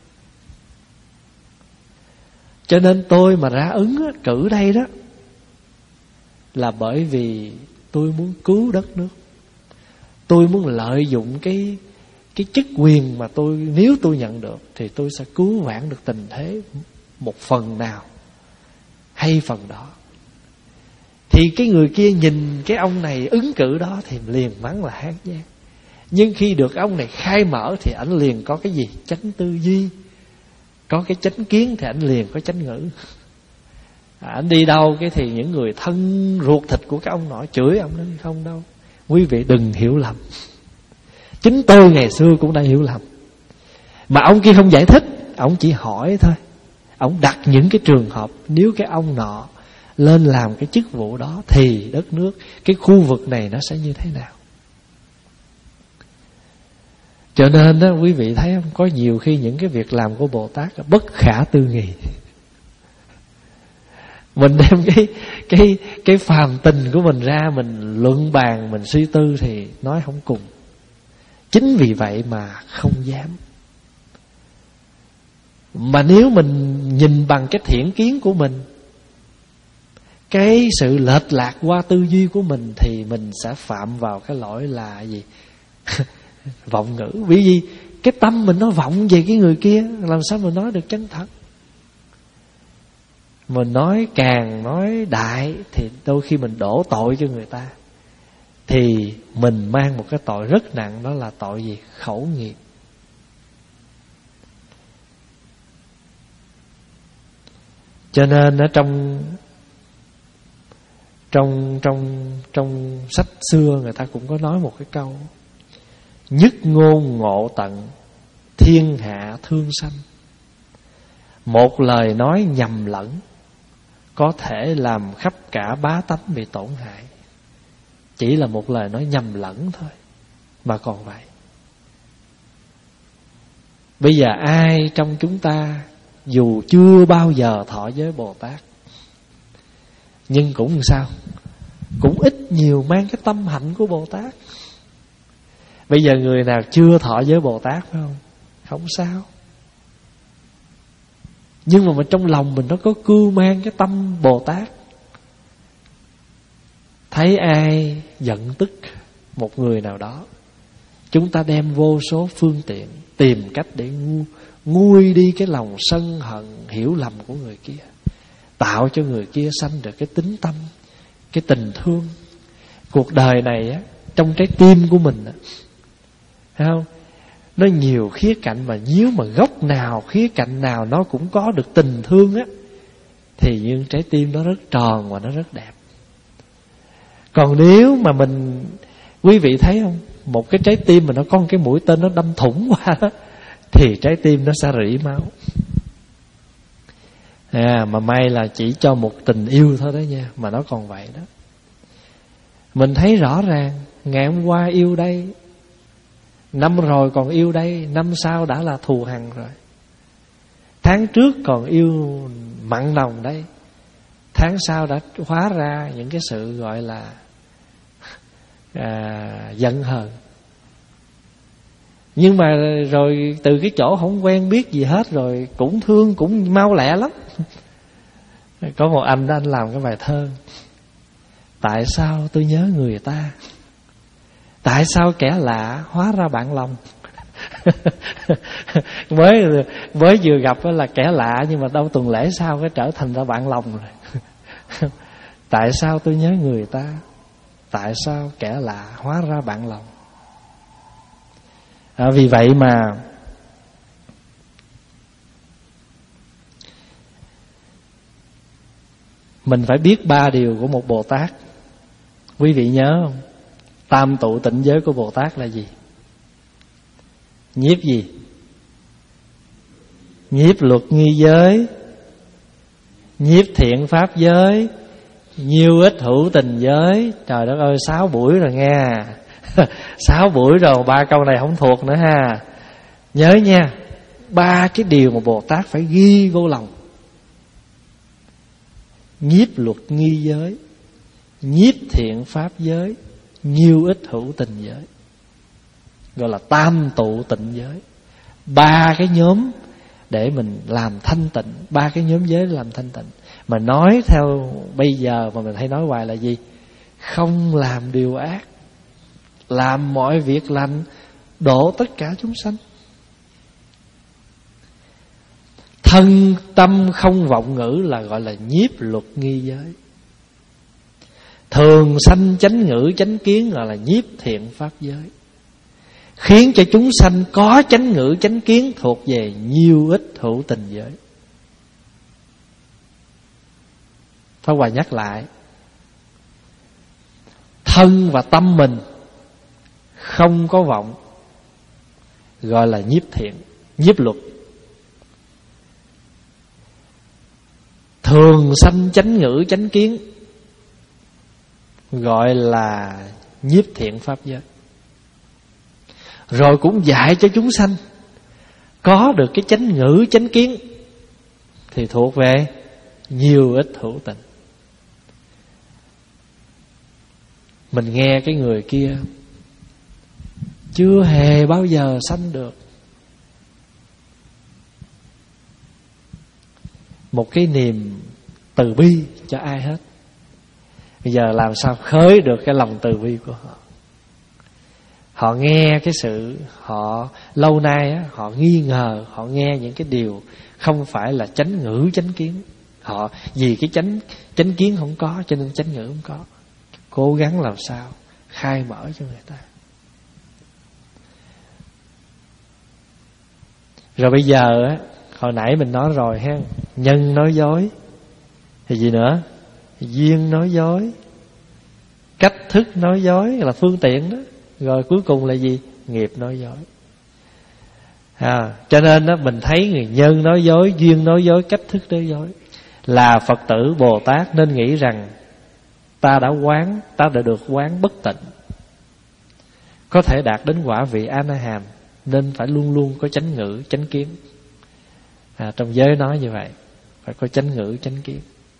S1: Cho nên tôi mà ra ứng á, cử đây đó, là bởi vì tôi muốn cứu đất nước. Tôi muốn lợi dụng cái cái chức quyền mà tôi, nếu tôi nhận được, thì tôi sẽ cứu vãn được tình thế một phần nào hay phần đó. Thì cái người kia nhìn cái ông này ứng cử đó thì liền mắng là hán gian. Nhưng khi được ông này khai mở thì ảnh liền có cái gì? Chánh tư duy, có cái chánh kiến, thì ảnh liền có chánh ngữ. À, ảnh đi đâu cái thì những người thân ruột thịt của cái ông nọ chửi ông nói không đâu, quý vị đừng hiểu lầm. Chính tôi ngày xưa cũng đã hiểu lầm. Mà ông kia không giải thích, ông chỉ hỏi thôi. Ông đặt những cái trường hợp nếu cái ông nọ lên làm cái chức vụ đó thì đất nước, cái khu vực này nó sẽ như thế nào. Cho nên đó quý vị thấy không, có nhiều khi những cái việc làm của Bồ Tát bất khả tư nghị. Mình đem cái cái cái phàm tình của mình ra, mình luận bàn, mình suy tư thì nói không cùng. Chính vì vậy mà không dám. Mà nếu mình nhìn bằng cái thiện kiến của mình, cái sự lệch lạc qua tư duy của mình, thì mình sẽ phạm vào cái lỗi là gì? Vọng ngữ. Vì gì? Cái tâm mình nó vọng về cái người kia, làm sao mình nói được chân thật? Mình nói càng nói đại thì đôi khi mình đổ tội cho người ta, thì mình mang một cái tội rất nặng, đó là tội gì? Khẩu nghiệp. Cho nên ở trong trong trong trong sách xưa người ta cũng có nói một cái câu: nhất ngôn ngộ tận, thiên hạ thương sanh. Một lời nói nhầm lẫn có thể làm khắp cả bá tánh bị tổn hại. Chỉ là một lời nói nhầm lẫn thôi mà còn vậy. Bây giờ ai trong chúng ta dù chưa bao giờ thọ giới Bồ Tát, nhưng cũng sao, cũng ít nhiều mang cái tâm hạnh của Bồ Tát. Bây giờ người nào chưa thọ giới Bồ Tát phải không? Không sao. Nhưng mà mình trong lòng mình nó có cưu mang cái tâm Bồ Tát. Thấy ai giận tức một người nào đó, chúng ta đem vô số phương tiện tìm cách để ngu, nguôi đi cái lòng sân hận, hiểu lầm của người kia, tạo cho người kia sanh được cái tính tâm, cái tình thương. Cuộc đời này á, trong trái tim của mình á, thấy không? Nó nhiều khía cạnh, mà nếu mà góc nào, khía cạnh nào nó cũng có được tình thương á, thì nhưng trái tim nó rất tròn và nó rất đẹp. Còn nếu mà mình, quý vị thấy không, một cái trái tim mà nó có một cái mũi tên nó đâm thủng qua đó, thì trái tim nó sẽ rỉ máu. À, mà may là chỉ cho một tình yêu thôi đó nha, mà nó còn vậy đó. Mình thấy rõ ràng, ngày hôm qua yêu đây, năm rồi còn yêu đây, năm sau đã là thù hằn rồi. Tháng trước còn yêu mặn nồng đây, tháng sau đã hóa ra những cái sự gọi là à, giận hờn. Nhưng mà rồi từ cái chỗ không quen biết gì hết, rồi cũng thương, cũng mau lẹ lắm. Có một anh đó, anh làm cái bài thơ: tại sao tôi nhớ người ta, tại sao kẻ lạ hóa ra bạn lòng. mới mới vừa gặp là kẻ lạ, nhưng mà đâu tuần lễ sau cái trở thành ra bạn lòng rồi. Tại sao tôi nhớ người ta, tại sao kẻ lạ hóa ra bạn lòng. À, vì vậy mà mình phải biết ba điều của một Bồ Tát. Quý vị nhớ không? Tam tụ tịnh giới của Bồ Tát là gì? Nhiếp gì? Nhiếp luật nghi giới, nhiếp thiện pháp giới, nhiêu ích hữu tình giới. Trời đất ơi, sáu buổi rồi nghe. Sáu buổi rồi, ba câu này không thuộc nữa ha. Nhớ nha, ba cái điều mà Bồ Tát phải ghi vô lòng: nhiếp luật nghi giới, nhiếp thiện pháp giới, nhiêu ích hữu tình giới. Gọi là tam tụ tịnh giới. Ba cái nhóm để mình làm thanh tịnh, ba cái nhóm giới để làm thanh tịnh. Mà nói theo bây giờ mà mình hay nói hoài là gì? Không làm điều ác, làm mọi việc lành, độ tất cả chúng sanh. Thân tâm không vọng ngữ là gọi là nhiếp luật nghi giới. Thường sanh chánh ngữ chánh kiến gọi là nhiếp thiện pháp giới. Khiến cho chúng sanh có chánh ngữ chánh kiến thuộc về nhiêu ích hữu tình giới. Pháp Hòa nhắc lại, thân và tâm mình không có vọng gọi là nhiếp thiện, nhiếp luật. Thường sanh chánh ngữ chánh kiến gọi là nhiếp thiện pháp giới. rồi cũng dạy cho chúng sanh có được cái chánh ngữ chánh kiến, thì thuộc về nhiều ít hữu tình. Mình nghe cái người kia chưa hề bao giờ sanh được một cái niềm từ bi cho ai hết. Bây giờ làm sao khơi được cái lòng từ bi của họ? Họ nghe cái sự, họ lâu nay á, họ nghi ngờ, họ nghe những cái điều không phải là chánh ngữ chánh kiến. Họ vì cái chánh chánh kiến không có, cho nên chánh ngữ không có. Cố gắng làm sao khai mở cho người ta. Rồi bây giờ á, hồi nãy mình nói rồi ha, nhân nói dối thì gì nữa? Duyên nói dối, cách thức nói dối là phương tiện đó. Rồi cuối cùng là gì? Nghiệp nói dối. À, cho nên đó, mình thấy người nhân nói dối, duyên nói dối, cách thức nói dối. Là Phật tử Bồ Tát nên nghĩ rằng ta đã quán, ta đã được quán bất tịnh, có thể đạt đến quả vị A-na-hàm, nên phải luôn luôn có chánh ngữ chánh kiến. À, trong giới nói như vậy, phải có chánh ngữ chánh kiến.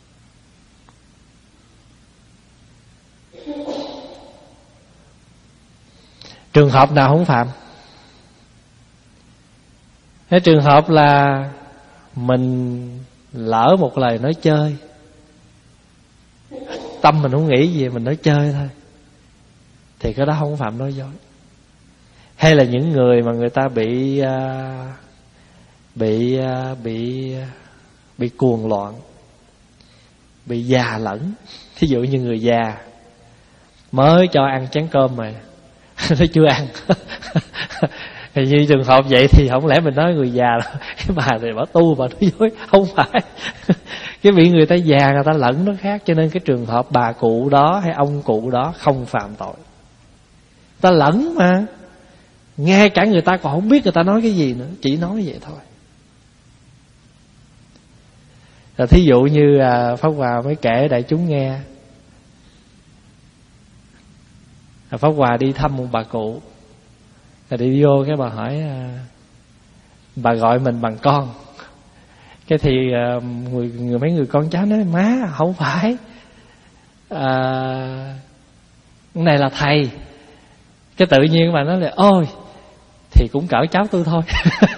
S1: Trường hợp nào không phạm? Cái trường hợp là mình lỡ một lời nói chơi, tâm mình không nghĩ gì, mình nói chơi thôi, thì cái đó không phạm nói dối. Hay là những người mà người ta bị Bị Bị Bị cuồng loạn, bị già lẫn. Thí dụ như người già mới cho ăn chén cơm mà nó chưa ăn thì như trường hợp vậy thì không lẽ mình nói người già là cái bà này bà tu bà nói dối? Không phải. Cái bị người ta già, người ta lẫn nó khác. Cho nên cái trường hợp bà cụ đó hay ông cụ đó không phạm tội. Ta lẫn mà, ngay cả người ta còn không biết người ta nói cái gì nữa, chỉ nói vậy thôi. Rồi thí dụ như à, Pháp Hòa mới kể đại chúng nghe, Pháp Hòa đi thăm một bà cụ, rồi đi vô cái bà hỏi, à, bà gọi mình bằng con. Cái thì à, người, người mấy người con cháu nói má không phải, à, cái này là thầy. Cái tự nhiên bà nói là ôi thì cũng cỡ cháu tôi thôi.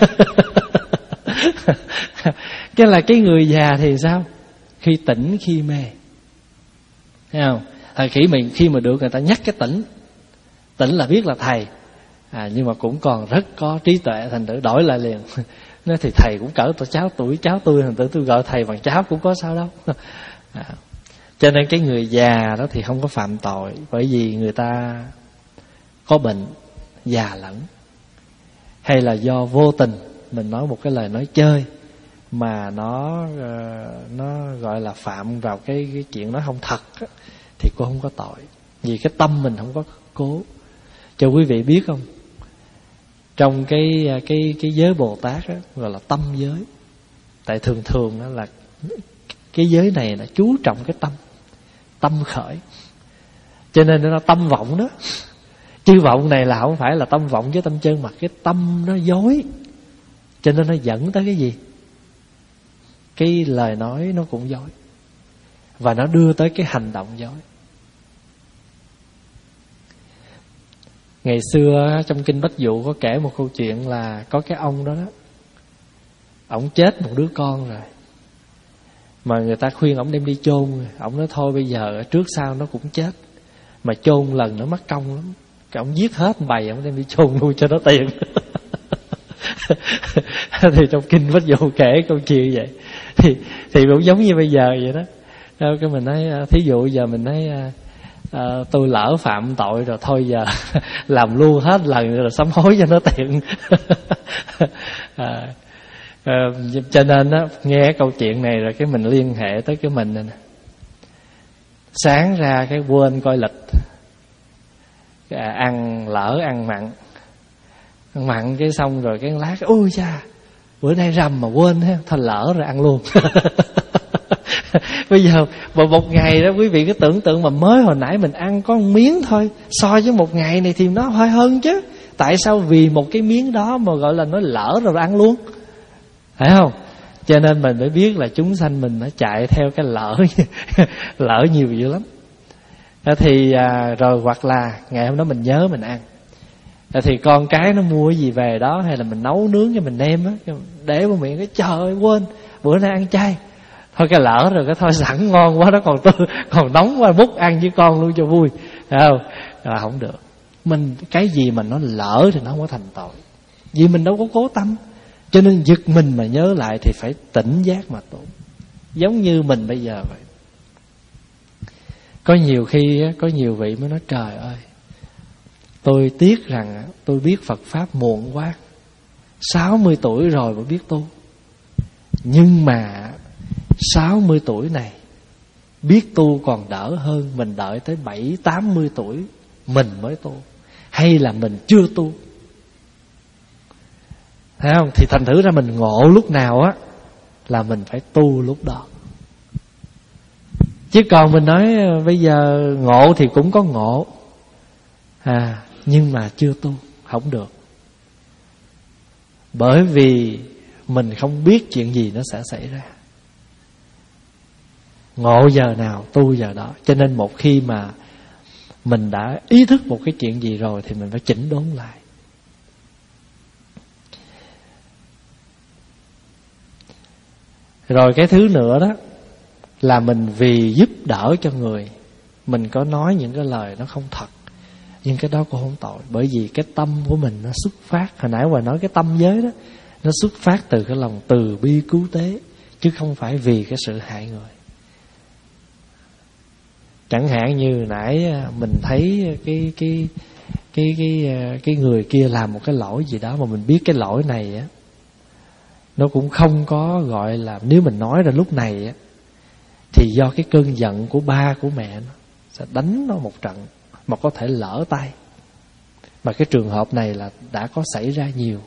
S1: Cái là cái người già thì sao? Khi tỉnh khi mê, thấy không? À, khi mình khi mà được người ta nhắc cái tỉnh, tỉnh là biết là thầy, à, nhưng mà cũng còn rất có trí tuệ, thành thử đổi lại liền. Nói thì thầy cũng cỡ tuổi cháu tuổi cháu tôi, thành thử tôi gọi thầy bằng cháu cũng có sao đâu. À, cho nên cái người già đó thì không có phạm tội, bởi vì người ta có bệnh già lẫn, hay là do vô tình mình nói một cái lời nói chơi mà nó nó gọi là phạm vào cái, cái chuyện nó không thật á, thì cô không có tội, vì cái tâm mình không có cố. Cho quý vị biết không, trong cái cái cái giới Bồ Tát á, gọi là tâm giới. Tại thường thường đó là cái giới này là chú trọng cái tâm, tâm khởi, cho nên nó là tâm vọng đó. Chư vọng này là không phải là tâm vọng với tâm chân, mà cái tâm nó dối, cho nên nó dẫn tới cái gì? Cái lời nói nó cũng dối, và nó đưa tới cái hành động dối. Ngày xưa trong Kinh Bách Dụ có kể một câu chuyện là có cái ông đó đó, ổng chết một đứa con rồi, mà người ta khuyên ổng đem đi chôn. Ổng nói thôi bây giờ trước sau nó cũng chết, mà chôn lần nó mất công lắm, cái ổng giết hết bầy, ổng đem đi chôn luôn cho nó tiền. Thì trong Kinh Bách Dụ kể câu chuyện vậy, thì thì cũng giống như bây giờ vậy đó. Cái mình nói thí dụ giờ mình nói à, tôi lỡ phạm tội rồi, thôi giờ làm luôn hết lần rồi sám hối cho nó tiện. à, à, cho nên đó, nghe câu chuyện này rồi cái mình liên hệ tới cái mình này nè. Sáng ra cái quên coi lịch, à, ăn lỡ ăn mặn, ăn mặn cái xong rồi cái lát ôi cha bữa nay rằm mà quên ha, thôi lỡ rồi ăn luôn. Bây giờ một, một ngày đó quý vị cứ tưởng tượng mà mới hồi nãy mình ăn có một miếng thôi, so với một ngày này thì nó hơi hơn chứ. Tại sao vì một cái miếng đó mà gọi là nó lỡ rồi ăn luôn, phải không? Cho nên mình mới biết là chúng sanh mình nó chạy theo cái lỡ lỡ nhiều dữ lắm. Thì à, rồi hoặc là ngày hôm đó mình nhớ mình ăn, thì con cái nó mua cái gì về đó, hay là mình nấu nướng cho mình đem á, để vào miệng cái trời ơi quên bữa nay ăn chay, thôi cái lỡ rồi cái thôi sẵn ngon quá, nó còn tươi còn nóng quá, múc ăn với con luôn cho vui, phải không? Là không được. Mình cái gì mà nó lỡ thì nó không có thành tội, vì mình đâu có cố tâm. Cho nên giật mình mà nhớ lại thì phải tỉnh giác mà tu. Giống như mình bây giờ vậy. Có nhiều khi có nhiều vị mới nói trời ơi, tôi tiếc rằng tôi biết Phật Pháp muộn quá, sáu mươi tuổi rồi mới biết tu. Nhưng mà sáu mươi tuổi này biết tu còn đỡ hơn mình đợi tới bảy tám mươi tuổi mình mới tu, hay là mình chưa tu, thấy không? Thì thành thử ra mình ngộ lúc nào á là mình phải tu lúc đó. Chứ còn mình nói bây giờ ngộ thì cũng có ngộ à, nhưng mà chưa tu không được. Bởi vì mình không biết chuyện gì nó sẽ xảy ra. Ngộ giờ nào tu giờ đó. Cho nên một khi mà mình đã ý thức một cái chuyện gì rồi thì mình phải chỉnh đốn lại. Rồi cái thứ nữa đó là mình vì giúp đỡ cho người, mình có nói những cái lời nó không thật, nhưng cái đó cũng không tội. Bởi vì cái tâm của mình nó xuất phát, hồi nãy Hoài nói cái tâm giới đó, nó xuất phát từ cái lòng từ bi cứu tế, chứ không phải vì cái sự hại người. Chẳng hạn như nãy mình thấy cái cái cái cái cái người kia làm một cái lỗi gì đó mà mình biết cái lỗi này á, nó cũng không có gọi là, nếu mình nói ra lúc này á thì do cái cơn giận của ba của mẹ nó sẽ đánh nó một trận mà có thể lỡ tay. Mà cái trường hợp này là đã có xảy ra nhiều.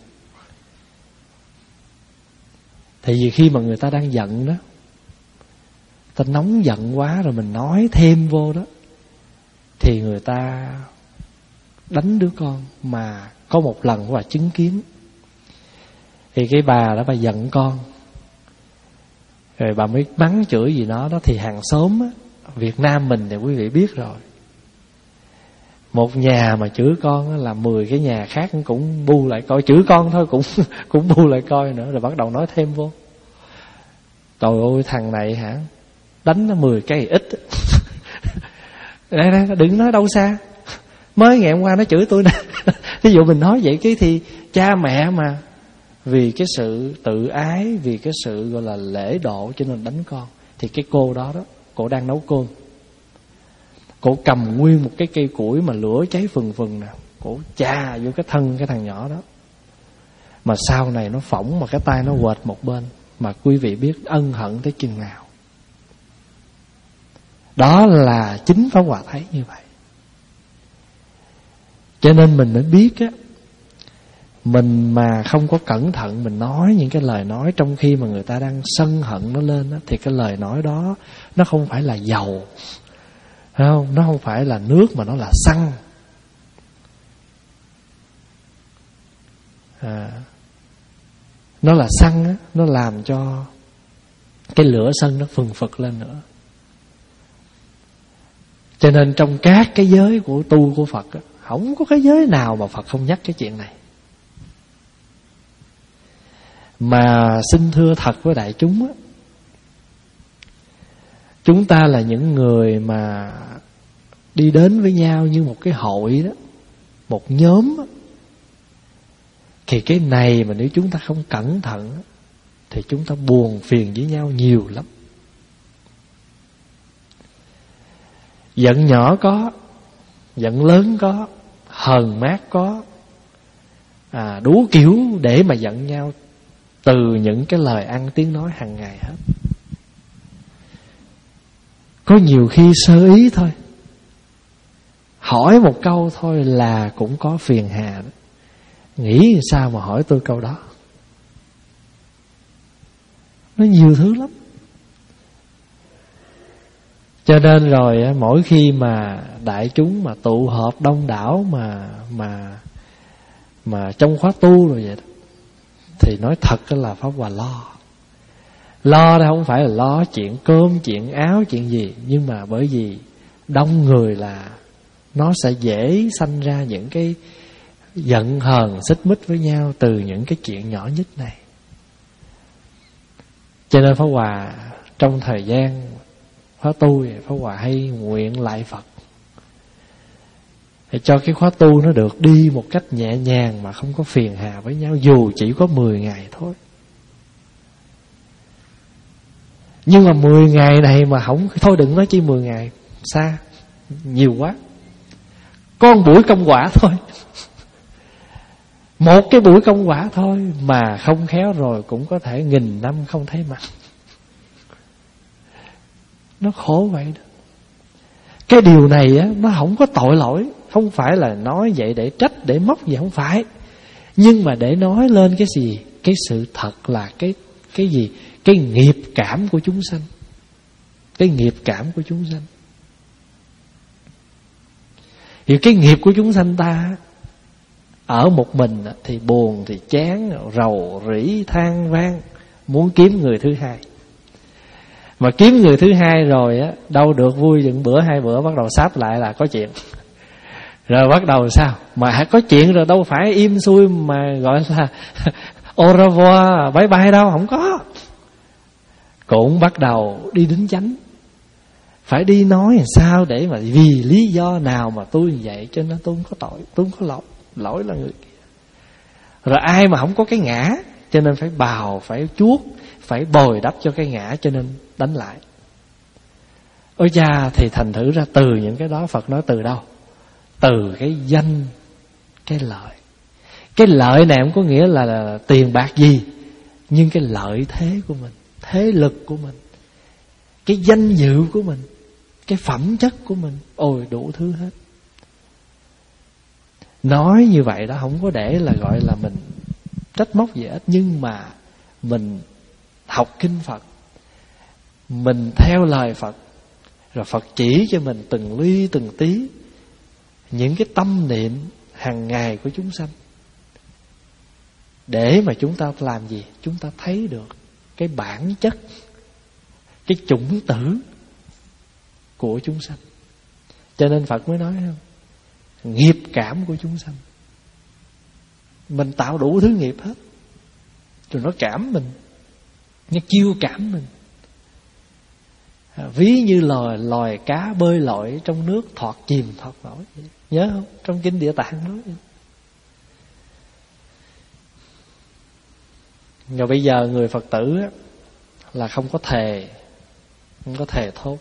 S1: Thì vì khi mà người ta đang giận đó, ta nóng giận quá rồi mình nói thêm vô đó, thì người ta đánh đứa con. Mà có một lần bà chứng kiến, thì cái bà đó bà giận con, rồi bà mới mắng chửi gì nó đó. Thì hàng xóm á, Việt Nam mình thì quý vị biết rồi, một nhà mà chửi con á, là mười cái nhà khác cũng bu lại coi. Chửi con thôi cũng cũng bu lại coi nữa, rồi bắt đầu nói thêm vô. Trời ơi thằng này hả, đánh nó mười cây ít. Đây đây, đừng nói đâu xa, mới ngày hôm qua nó chửi tôi nè. Ví dụ mình nói vậy cái thì cha mẹ mà vì cái sự tự ái, vì cái sự gọi là lễ độ cho nên đánh con. Thì cái cô đó đó, cô đang nấu cơm, cô cầm nguyên một cái cây củi mà lửa cháy phừng phừng nè, cô chà vô cái thân cái thằng nhỏ đó. Mà sau này nó phỏng mà cái tay nó quệt một bên. Mà quý vị biết ân hận tới chừng nào. Đó là chính Pháp Hòa thấy như vậy. Cho nên mình mới biết á, mình mà không có cẩn thận, mình nói những cái lời nói trong khi mà người ta đang sân hận nó lên á, thì cái lời nói đó nó không phải là dầu, phải không? Nó không phải là nước mà nó là xăng. À, nó là xăng á, nó làm cho cái lửa sân nó phừng phực lên nữa. Cho nên trong các cái giới của tu của Phật á, không có cái giới nào mà Phật không nhắc cái chuyện này. Mà xin thưa thật với đại chúng á, chúng ta là những người mà đi đến với nhau như một cái hội đó, một nhóm đó. Thì cái này mà nếu chúng ta không cẩn thận thì chúng ta buồn phiền với nhau nhiều lắm. Giận nhỏ có, giận lớn có, hờn mát có, à, đủ kiểu để mà giận nhau, từ những cái lời ăn tiếng nói hàng ngày hết. Có nhiều khi sơ ý thôi, hỏi một câu thôi là cũng có phiền hà đó. Nghĩ sao mà hỏi tôi câu đó. Nó nhiều thứ lắm. Cho nên rồi mỗi khi mà đại chúng mà tụ họp đông đảo mà mà Mà trong khóa tu rồi vậy đó, thì nói thật là Pháp Hòa lo. Lo đó không phải là lo chuyện cơm, chuyện áo, chuyện gì, nhưng mà bởi vì đông người là nó sẽ dễ sanh ra những cái giận hờn, xích mích với nhau từ những cái chuyện nhỏ nhất này. Cho nên Pháp Hòa trong thời gian khóa tu, Pháp Hòa hay nguyện lại Phật để cho cái khóa tu nó được đi một cách nhẹ nhàng mà không có phiền hà với nhau, dù chỉ có mười ngày thôi. Nhưng mà mười ngày này mà không, thôi đừng nói chi mười ngày, xa, nhiều quá. Con buổi công quả thôi. Một cái buổi công quả thôi mà không khéo rồi cũng có thể nghìn năm không thấy mặt. Nó khổ vậy đó. Cái điều này á, nó không có tội lỗi. Không phải là nói vậy để trách, để móc gì, không phải. Nhưng mà để nói lên cái gì? Cái sự thật là cái cái gì? Cái nghiệp cảm của chúng sanh. Cái nghiệp cảm của chúng sanh. Thì cái nghiệp của chúng sanh ta ở một mình thì buồn, thì chán, rầu rĩ, than vang, muốn kiếm người thứ hai. Mà kiếm người thứ hai rồi á, đâu được vui những bữa hai bữa, bắt đầu sáp lại là có chuyện. Rồi bắt đầu sao? Mà có chuyện rồi đâu phải im xuôi mà gọi là au revoir, bye bye đâu, không có. Cũng bắt đầu đi đính chánh. Phải đi nói làm sao để mà vì lý do nào mà tôi như vậy, cho nên tôi không có tội, tôi không có lỗi, lỗi là người kia. Rồi ai mà không có cái ngã, cho nên phải bào, phải chuốt, phải bồi đắp cho cái ngã, cho nên đánh lại. Ôi cha, thì thành thử ra từ những cái đó Phật nói từ đâu? Từ cái danh, cái lợi. Cái lợi này không có nghĩa là, là tiền bạc gì, nhưng cái lợi thế của mình, thế lực của mình, cái danh dự của mình, cái phẩm chất của mình, ôi đủ thứ hết. Nói như vậy đó không có để là gọi là mình trách móc gì hết, nhưng mà mình học kinh Phật, mình theo lời Phật, rồi Phật chỉ cho mình từng ly từng tí những cái tâm niệm hàng ngày của chúng sanh, để mà chúng ta làm gì? Chúng ta thấy được cái bản chất, cái chủng tử của chúng sanh. Cho nên Phật mới nói không, nghiệp cảm của chúng sanh. Mình tạo đủ thứ nghiệp hết, rồi nó cảm mình, nó chiêu cảm mình. À, ví như loài loài cá bơi lội trong nước, thoạt chìm thoạt nổi. Nhớ không? Trong kinh Địa Tạng nói vậy. Rồi bây giờ người Phật tử á, là không có thề, không có thề thốt.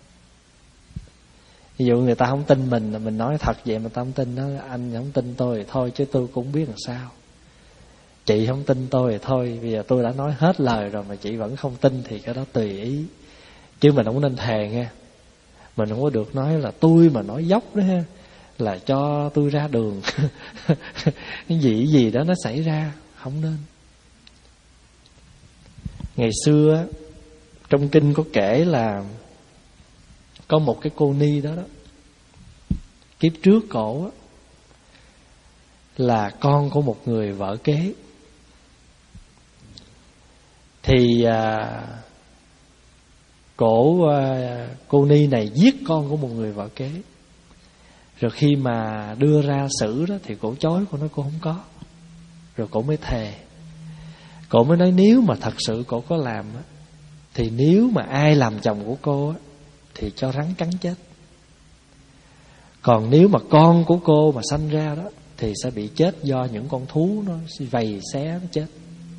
S1: Ví dụ người ta không tin mình, là mình nói thật vậy mà ta không tin, nó anh không tin tôi thì thôi, chứ tôi cũng biết làm sao. Chị không tin tôi thì thôi, bây giờ tôi đã nói hết lời rồi mà chị vẫn không tin, thì cái đó tùy ý. Chứ mình không nên thề nha. Mình không có được nói là tôi mà nói dốc đó ha, là cho tôi ra đường. Cái gì gì đó nó xảy ra, không nên. Ngày xưa trong kinh có kể là có một cái cô ni đó đó, kiếp trước cổ á, là con của một người vợ kế. Thì à, cổ à, cô ni này giết con của một người vợ kế. Rồi khi mà đưa ra xử đó thì cổ chối, cổ nói cô không có. Rồi cổ mới thề, cổ mới nói nếu mà thật sự cổ có làm á, thì nếu mà ai làm chồng của cô á, thì cho rắn cắn chết. Còn nếu mà con của cô mà sanh ra đó, thì sẽ bị chết do những con thú nó vầy xé nó chết.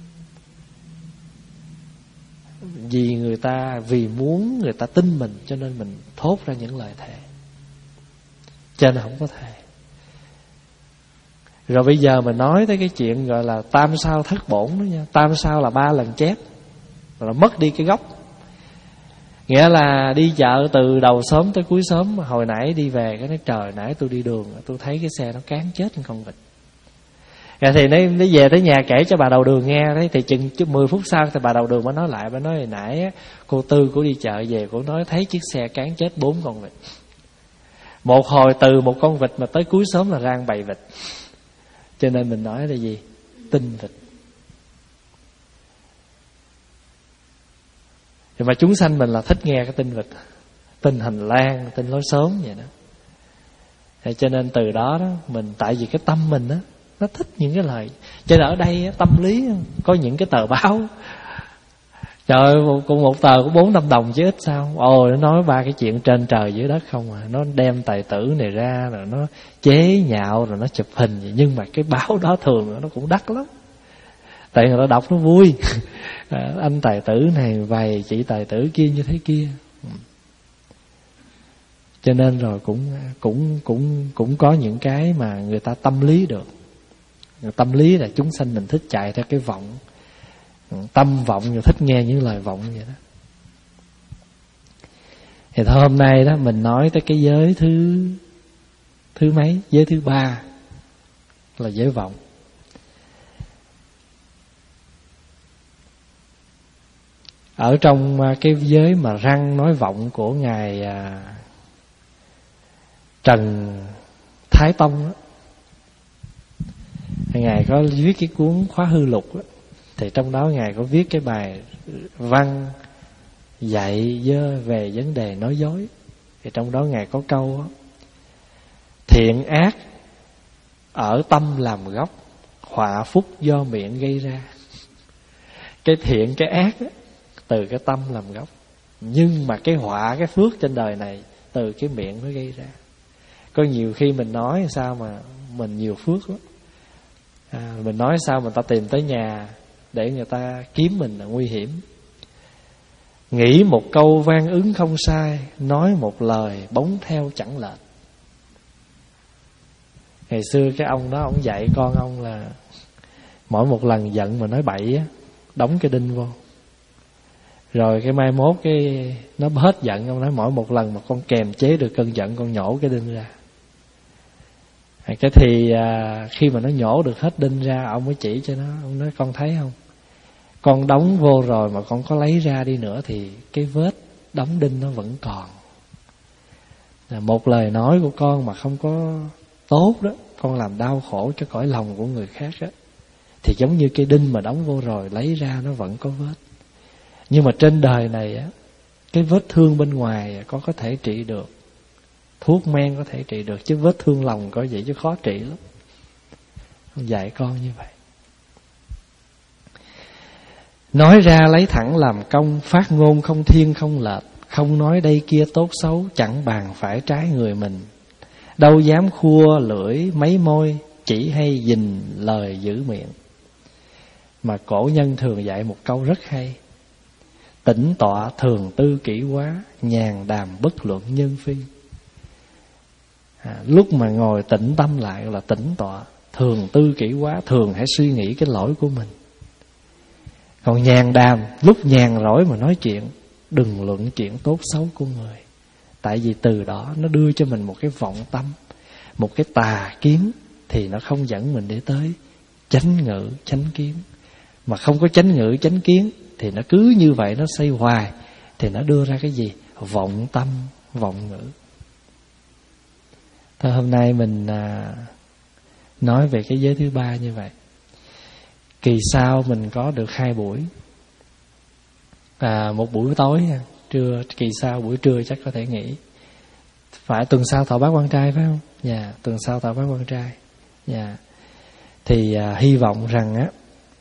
S1: Vì người ta, vì muốn người ta tin mình, cho nên mình thốt ra những lời thề, cho nên không có thề. Rồi bây giờ mình nói tới cái chuyện gọi là tam sao thất bổn đó nha. Tam sao là ba lần chép, rồi mất đi cái gốc. Nghĩa là đi chợ từ đầu xóm tới cuối xóm, hồi nãy đi về cái nói trời, nãy tôi đi đường tôi thấy cái xe nó cán chết con vịt. Rồi thì nó, nó về tới nhà kể cho bà đầu đường nghe. Đấy, thì chừng mười phút sau thì bà đầu đường mới nói lại, bà nói hồi nãy cô Tư cô đi chợ về, cô nói thấy chiếc xe cán chết bốn con vịt. Một hồi từ một con vịt mà tới cuối xóm là rang bầy vịt. Cho nên mình nói là gì? Tinh vịt. Thì mà chúng sanh mình là thích nghe cái tinh vịt, tinh hành lang, tinh lối xóm vậy đó. Thì cho nên từ đó đó mình, tại vì cái tâm mình đó nó thích những cái lời. Cho nên ở đây á, tâm lý có những cái tờ báo, trời ơi, một, một tờ có bốn năm đồng chứ ít sao. Ồ, nó nói ba cái chuyện trên trời dưới đất không à. Nó đem tài tử này ra, rồi nó chế nhạo, rồi nó chụp hình vậy. Nhưng mà cái báo đó thường nó cũng đắt lắm, tại người ta đọc nó vui. À, anh tài tử này vầy, chị tài tử kia như thế kia. Cho nên rồi cũng cũng cũng cũng có những cái mà người ta tâm lý được. Tâm lý là chúng sanh mình thích chạy theo cái vọng, tâm vọng, rồi thích nghe những lời vọng vậy đó. Thì thôi hôm nay đó mình nói tới cái giới thứ thứ mấy, giới thứ ba là giới vọng. Ở trong cái giới mà răng nói vọng của ngài à, Trần Thái Tông đó, ngài có viết cái cuốn Khóa Hư Lục đó, thì trong đó ngài có viết cái bài văn dạy về vấn đề nói dối. Thì trong đó ngài có câu đó, thiện ác ở tâm làm gốc, họa phúc do miệng gây ra. Cái thiện cái ác đó, từ cái tâm làm gốc, nhưng mà cái họa cái phước trên đời này từ cái miệng nó gây ra. Có nhiều khi mình nói sao mà mình nhiều phước lắm, à, mình nói sao mà người ta tìm tới nhà để người ta kiếm mình là nguy hiểm. Nghĩ một câu vang ứng không sai, nói một lời bóng theo chẳng lệch. Ngày xưa cái ông đó ông dạy con ông là mỗi một lần giận mà nói bậy á, đóng cái đinh vô. Rồi cái mai mốt cái nó hết giận, ông nói mỗi một lần mà con kềm chế được cơn giận, con nhổ cái đinh ra. Cái thì à, khi mà nó nhổ được hết đinh ra, ông mới chỉ cho nó. Ông nói con thấy không, con đóng vô rồi mà con có lấy ra đi nữa thì cái vết đóng đinh nó vẫn còn. Một lời nói của con mà không có tốt đó, con làm đau khổ cho cõi lòng của người khác á, thì giống như cái đinh mà đóng vô rồi lấy ra nó vẫn có vết. Nhưng mà trên đời này á, cái vết thương bên ngoài có có thể trị được, thuốc men có thể trị được, chứ vết thương lòng có vậy chứ khó trị lắm. Ông dạy con như vậy. Nói ra lấy thẳng làm công, phát ngôn không thiên không lệch, không nói đây kia tốt xấu, chẳng bàn phải trái người mình. Đâu dám khua lưỡi mấy môi, chỉ hay gìn lời giữ miệng. Mà cổ nhân thường dạy một câu rất hay: tĩnh tọa thường tư kỹ quá, nhàn đàm bất luận nhân phi. À, lúc mà ngồi tĩnh tâm lại là tĩnh tọa, thường tư kỹ quá, thường hãy suy nghĩ cái lỗi của mình. Còn nhàn đàm, lúc nhàn rỗi mà nói chuyện, đừng luận chuyện tốt xấu của người. Tại vì từ đó nó đưa cho mình một cái vọng tâm, một cái tà kiến, thì nó không dẫn mình để tới chánh ngữ, chánh kiến. Mà không có chánh ngữ, chánh kiến thì nó cứ như vậy, nó xây hoài, thì nó đưa ra cái gì? Vọng tâm, vọng ngữ. Thôi hôm nay mình à, nói về cái giới thứ ba như vậy. Kỳ sau mình có được hai buổi, à, một buổi tối, trưa, kỳ sau buổi trưa chắc có thể nghỉ. Phải tuần sau thọ bát quan trai phải không? Dạ, yeah, tuần sau thọ bát quan trai. Dạ. Yeah. Thì à, hy vọng rằng á,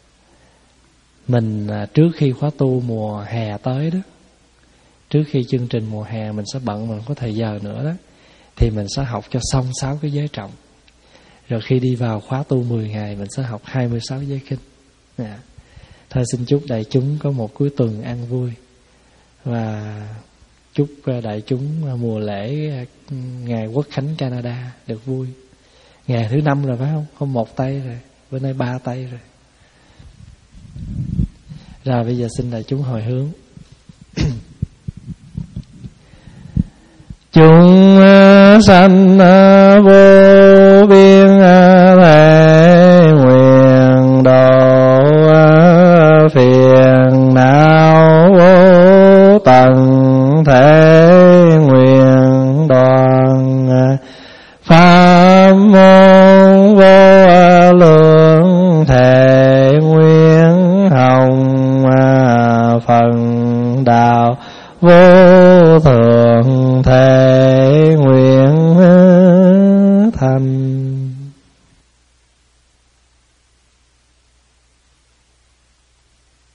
S1: mình à, trước khi khóa tu mùa hè tới đó, trước khi chương trình mùa hè mình sẽ bận, mình có thời giờ nữa đó, thì mình sẽ học cho xong sáu cái giới trọng. Rồi khi đi vào khóa tu mười ngày, mình sẽ học hai mươi sáu giới kinh. À. Thôi xin chúc đại chúng có một cuối tuần an vui, và chúc đại chúng mùa lễ ngày Quốc khánh Canada được vui. Ngày thứ năm rồi phải không? Hôm một tây rồi, bữa nay ba tây rồi. Rồi bây giờ xin đại chúng hồi hướng. Chúng sanh vô biên thể nguyện độ phiền não vô tận, thể nguyện đoàn pháp môn vô lượng. phần đạo vô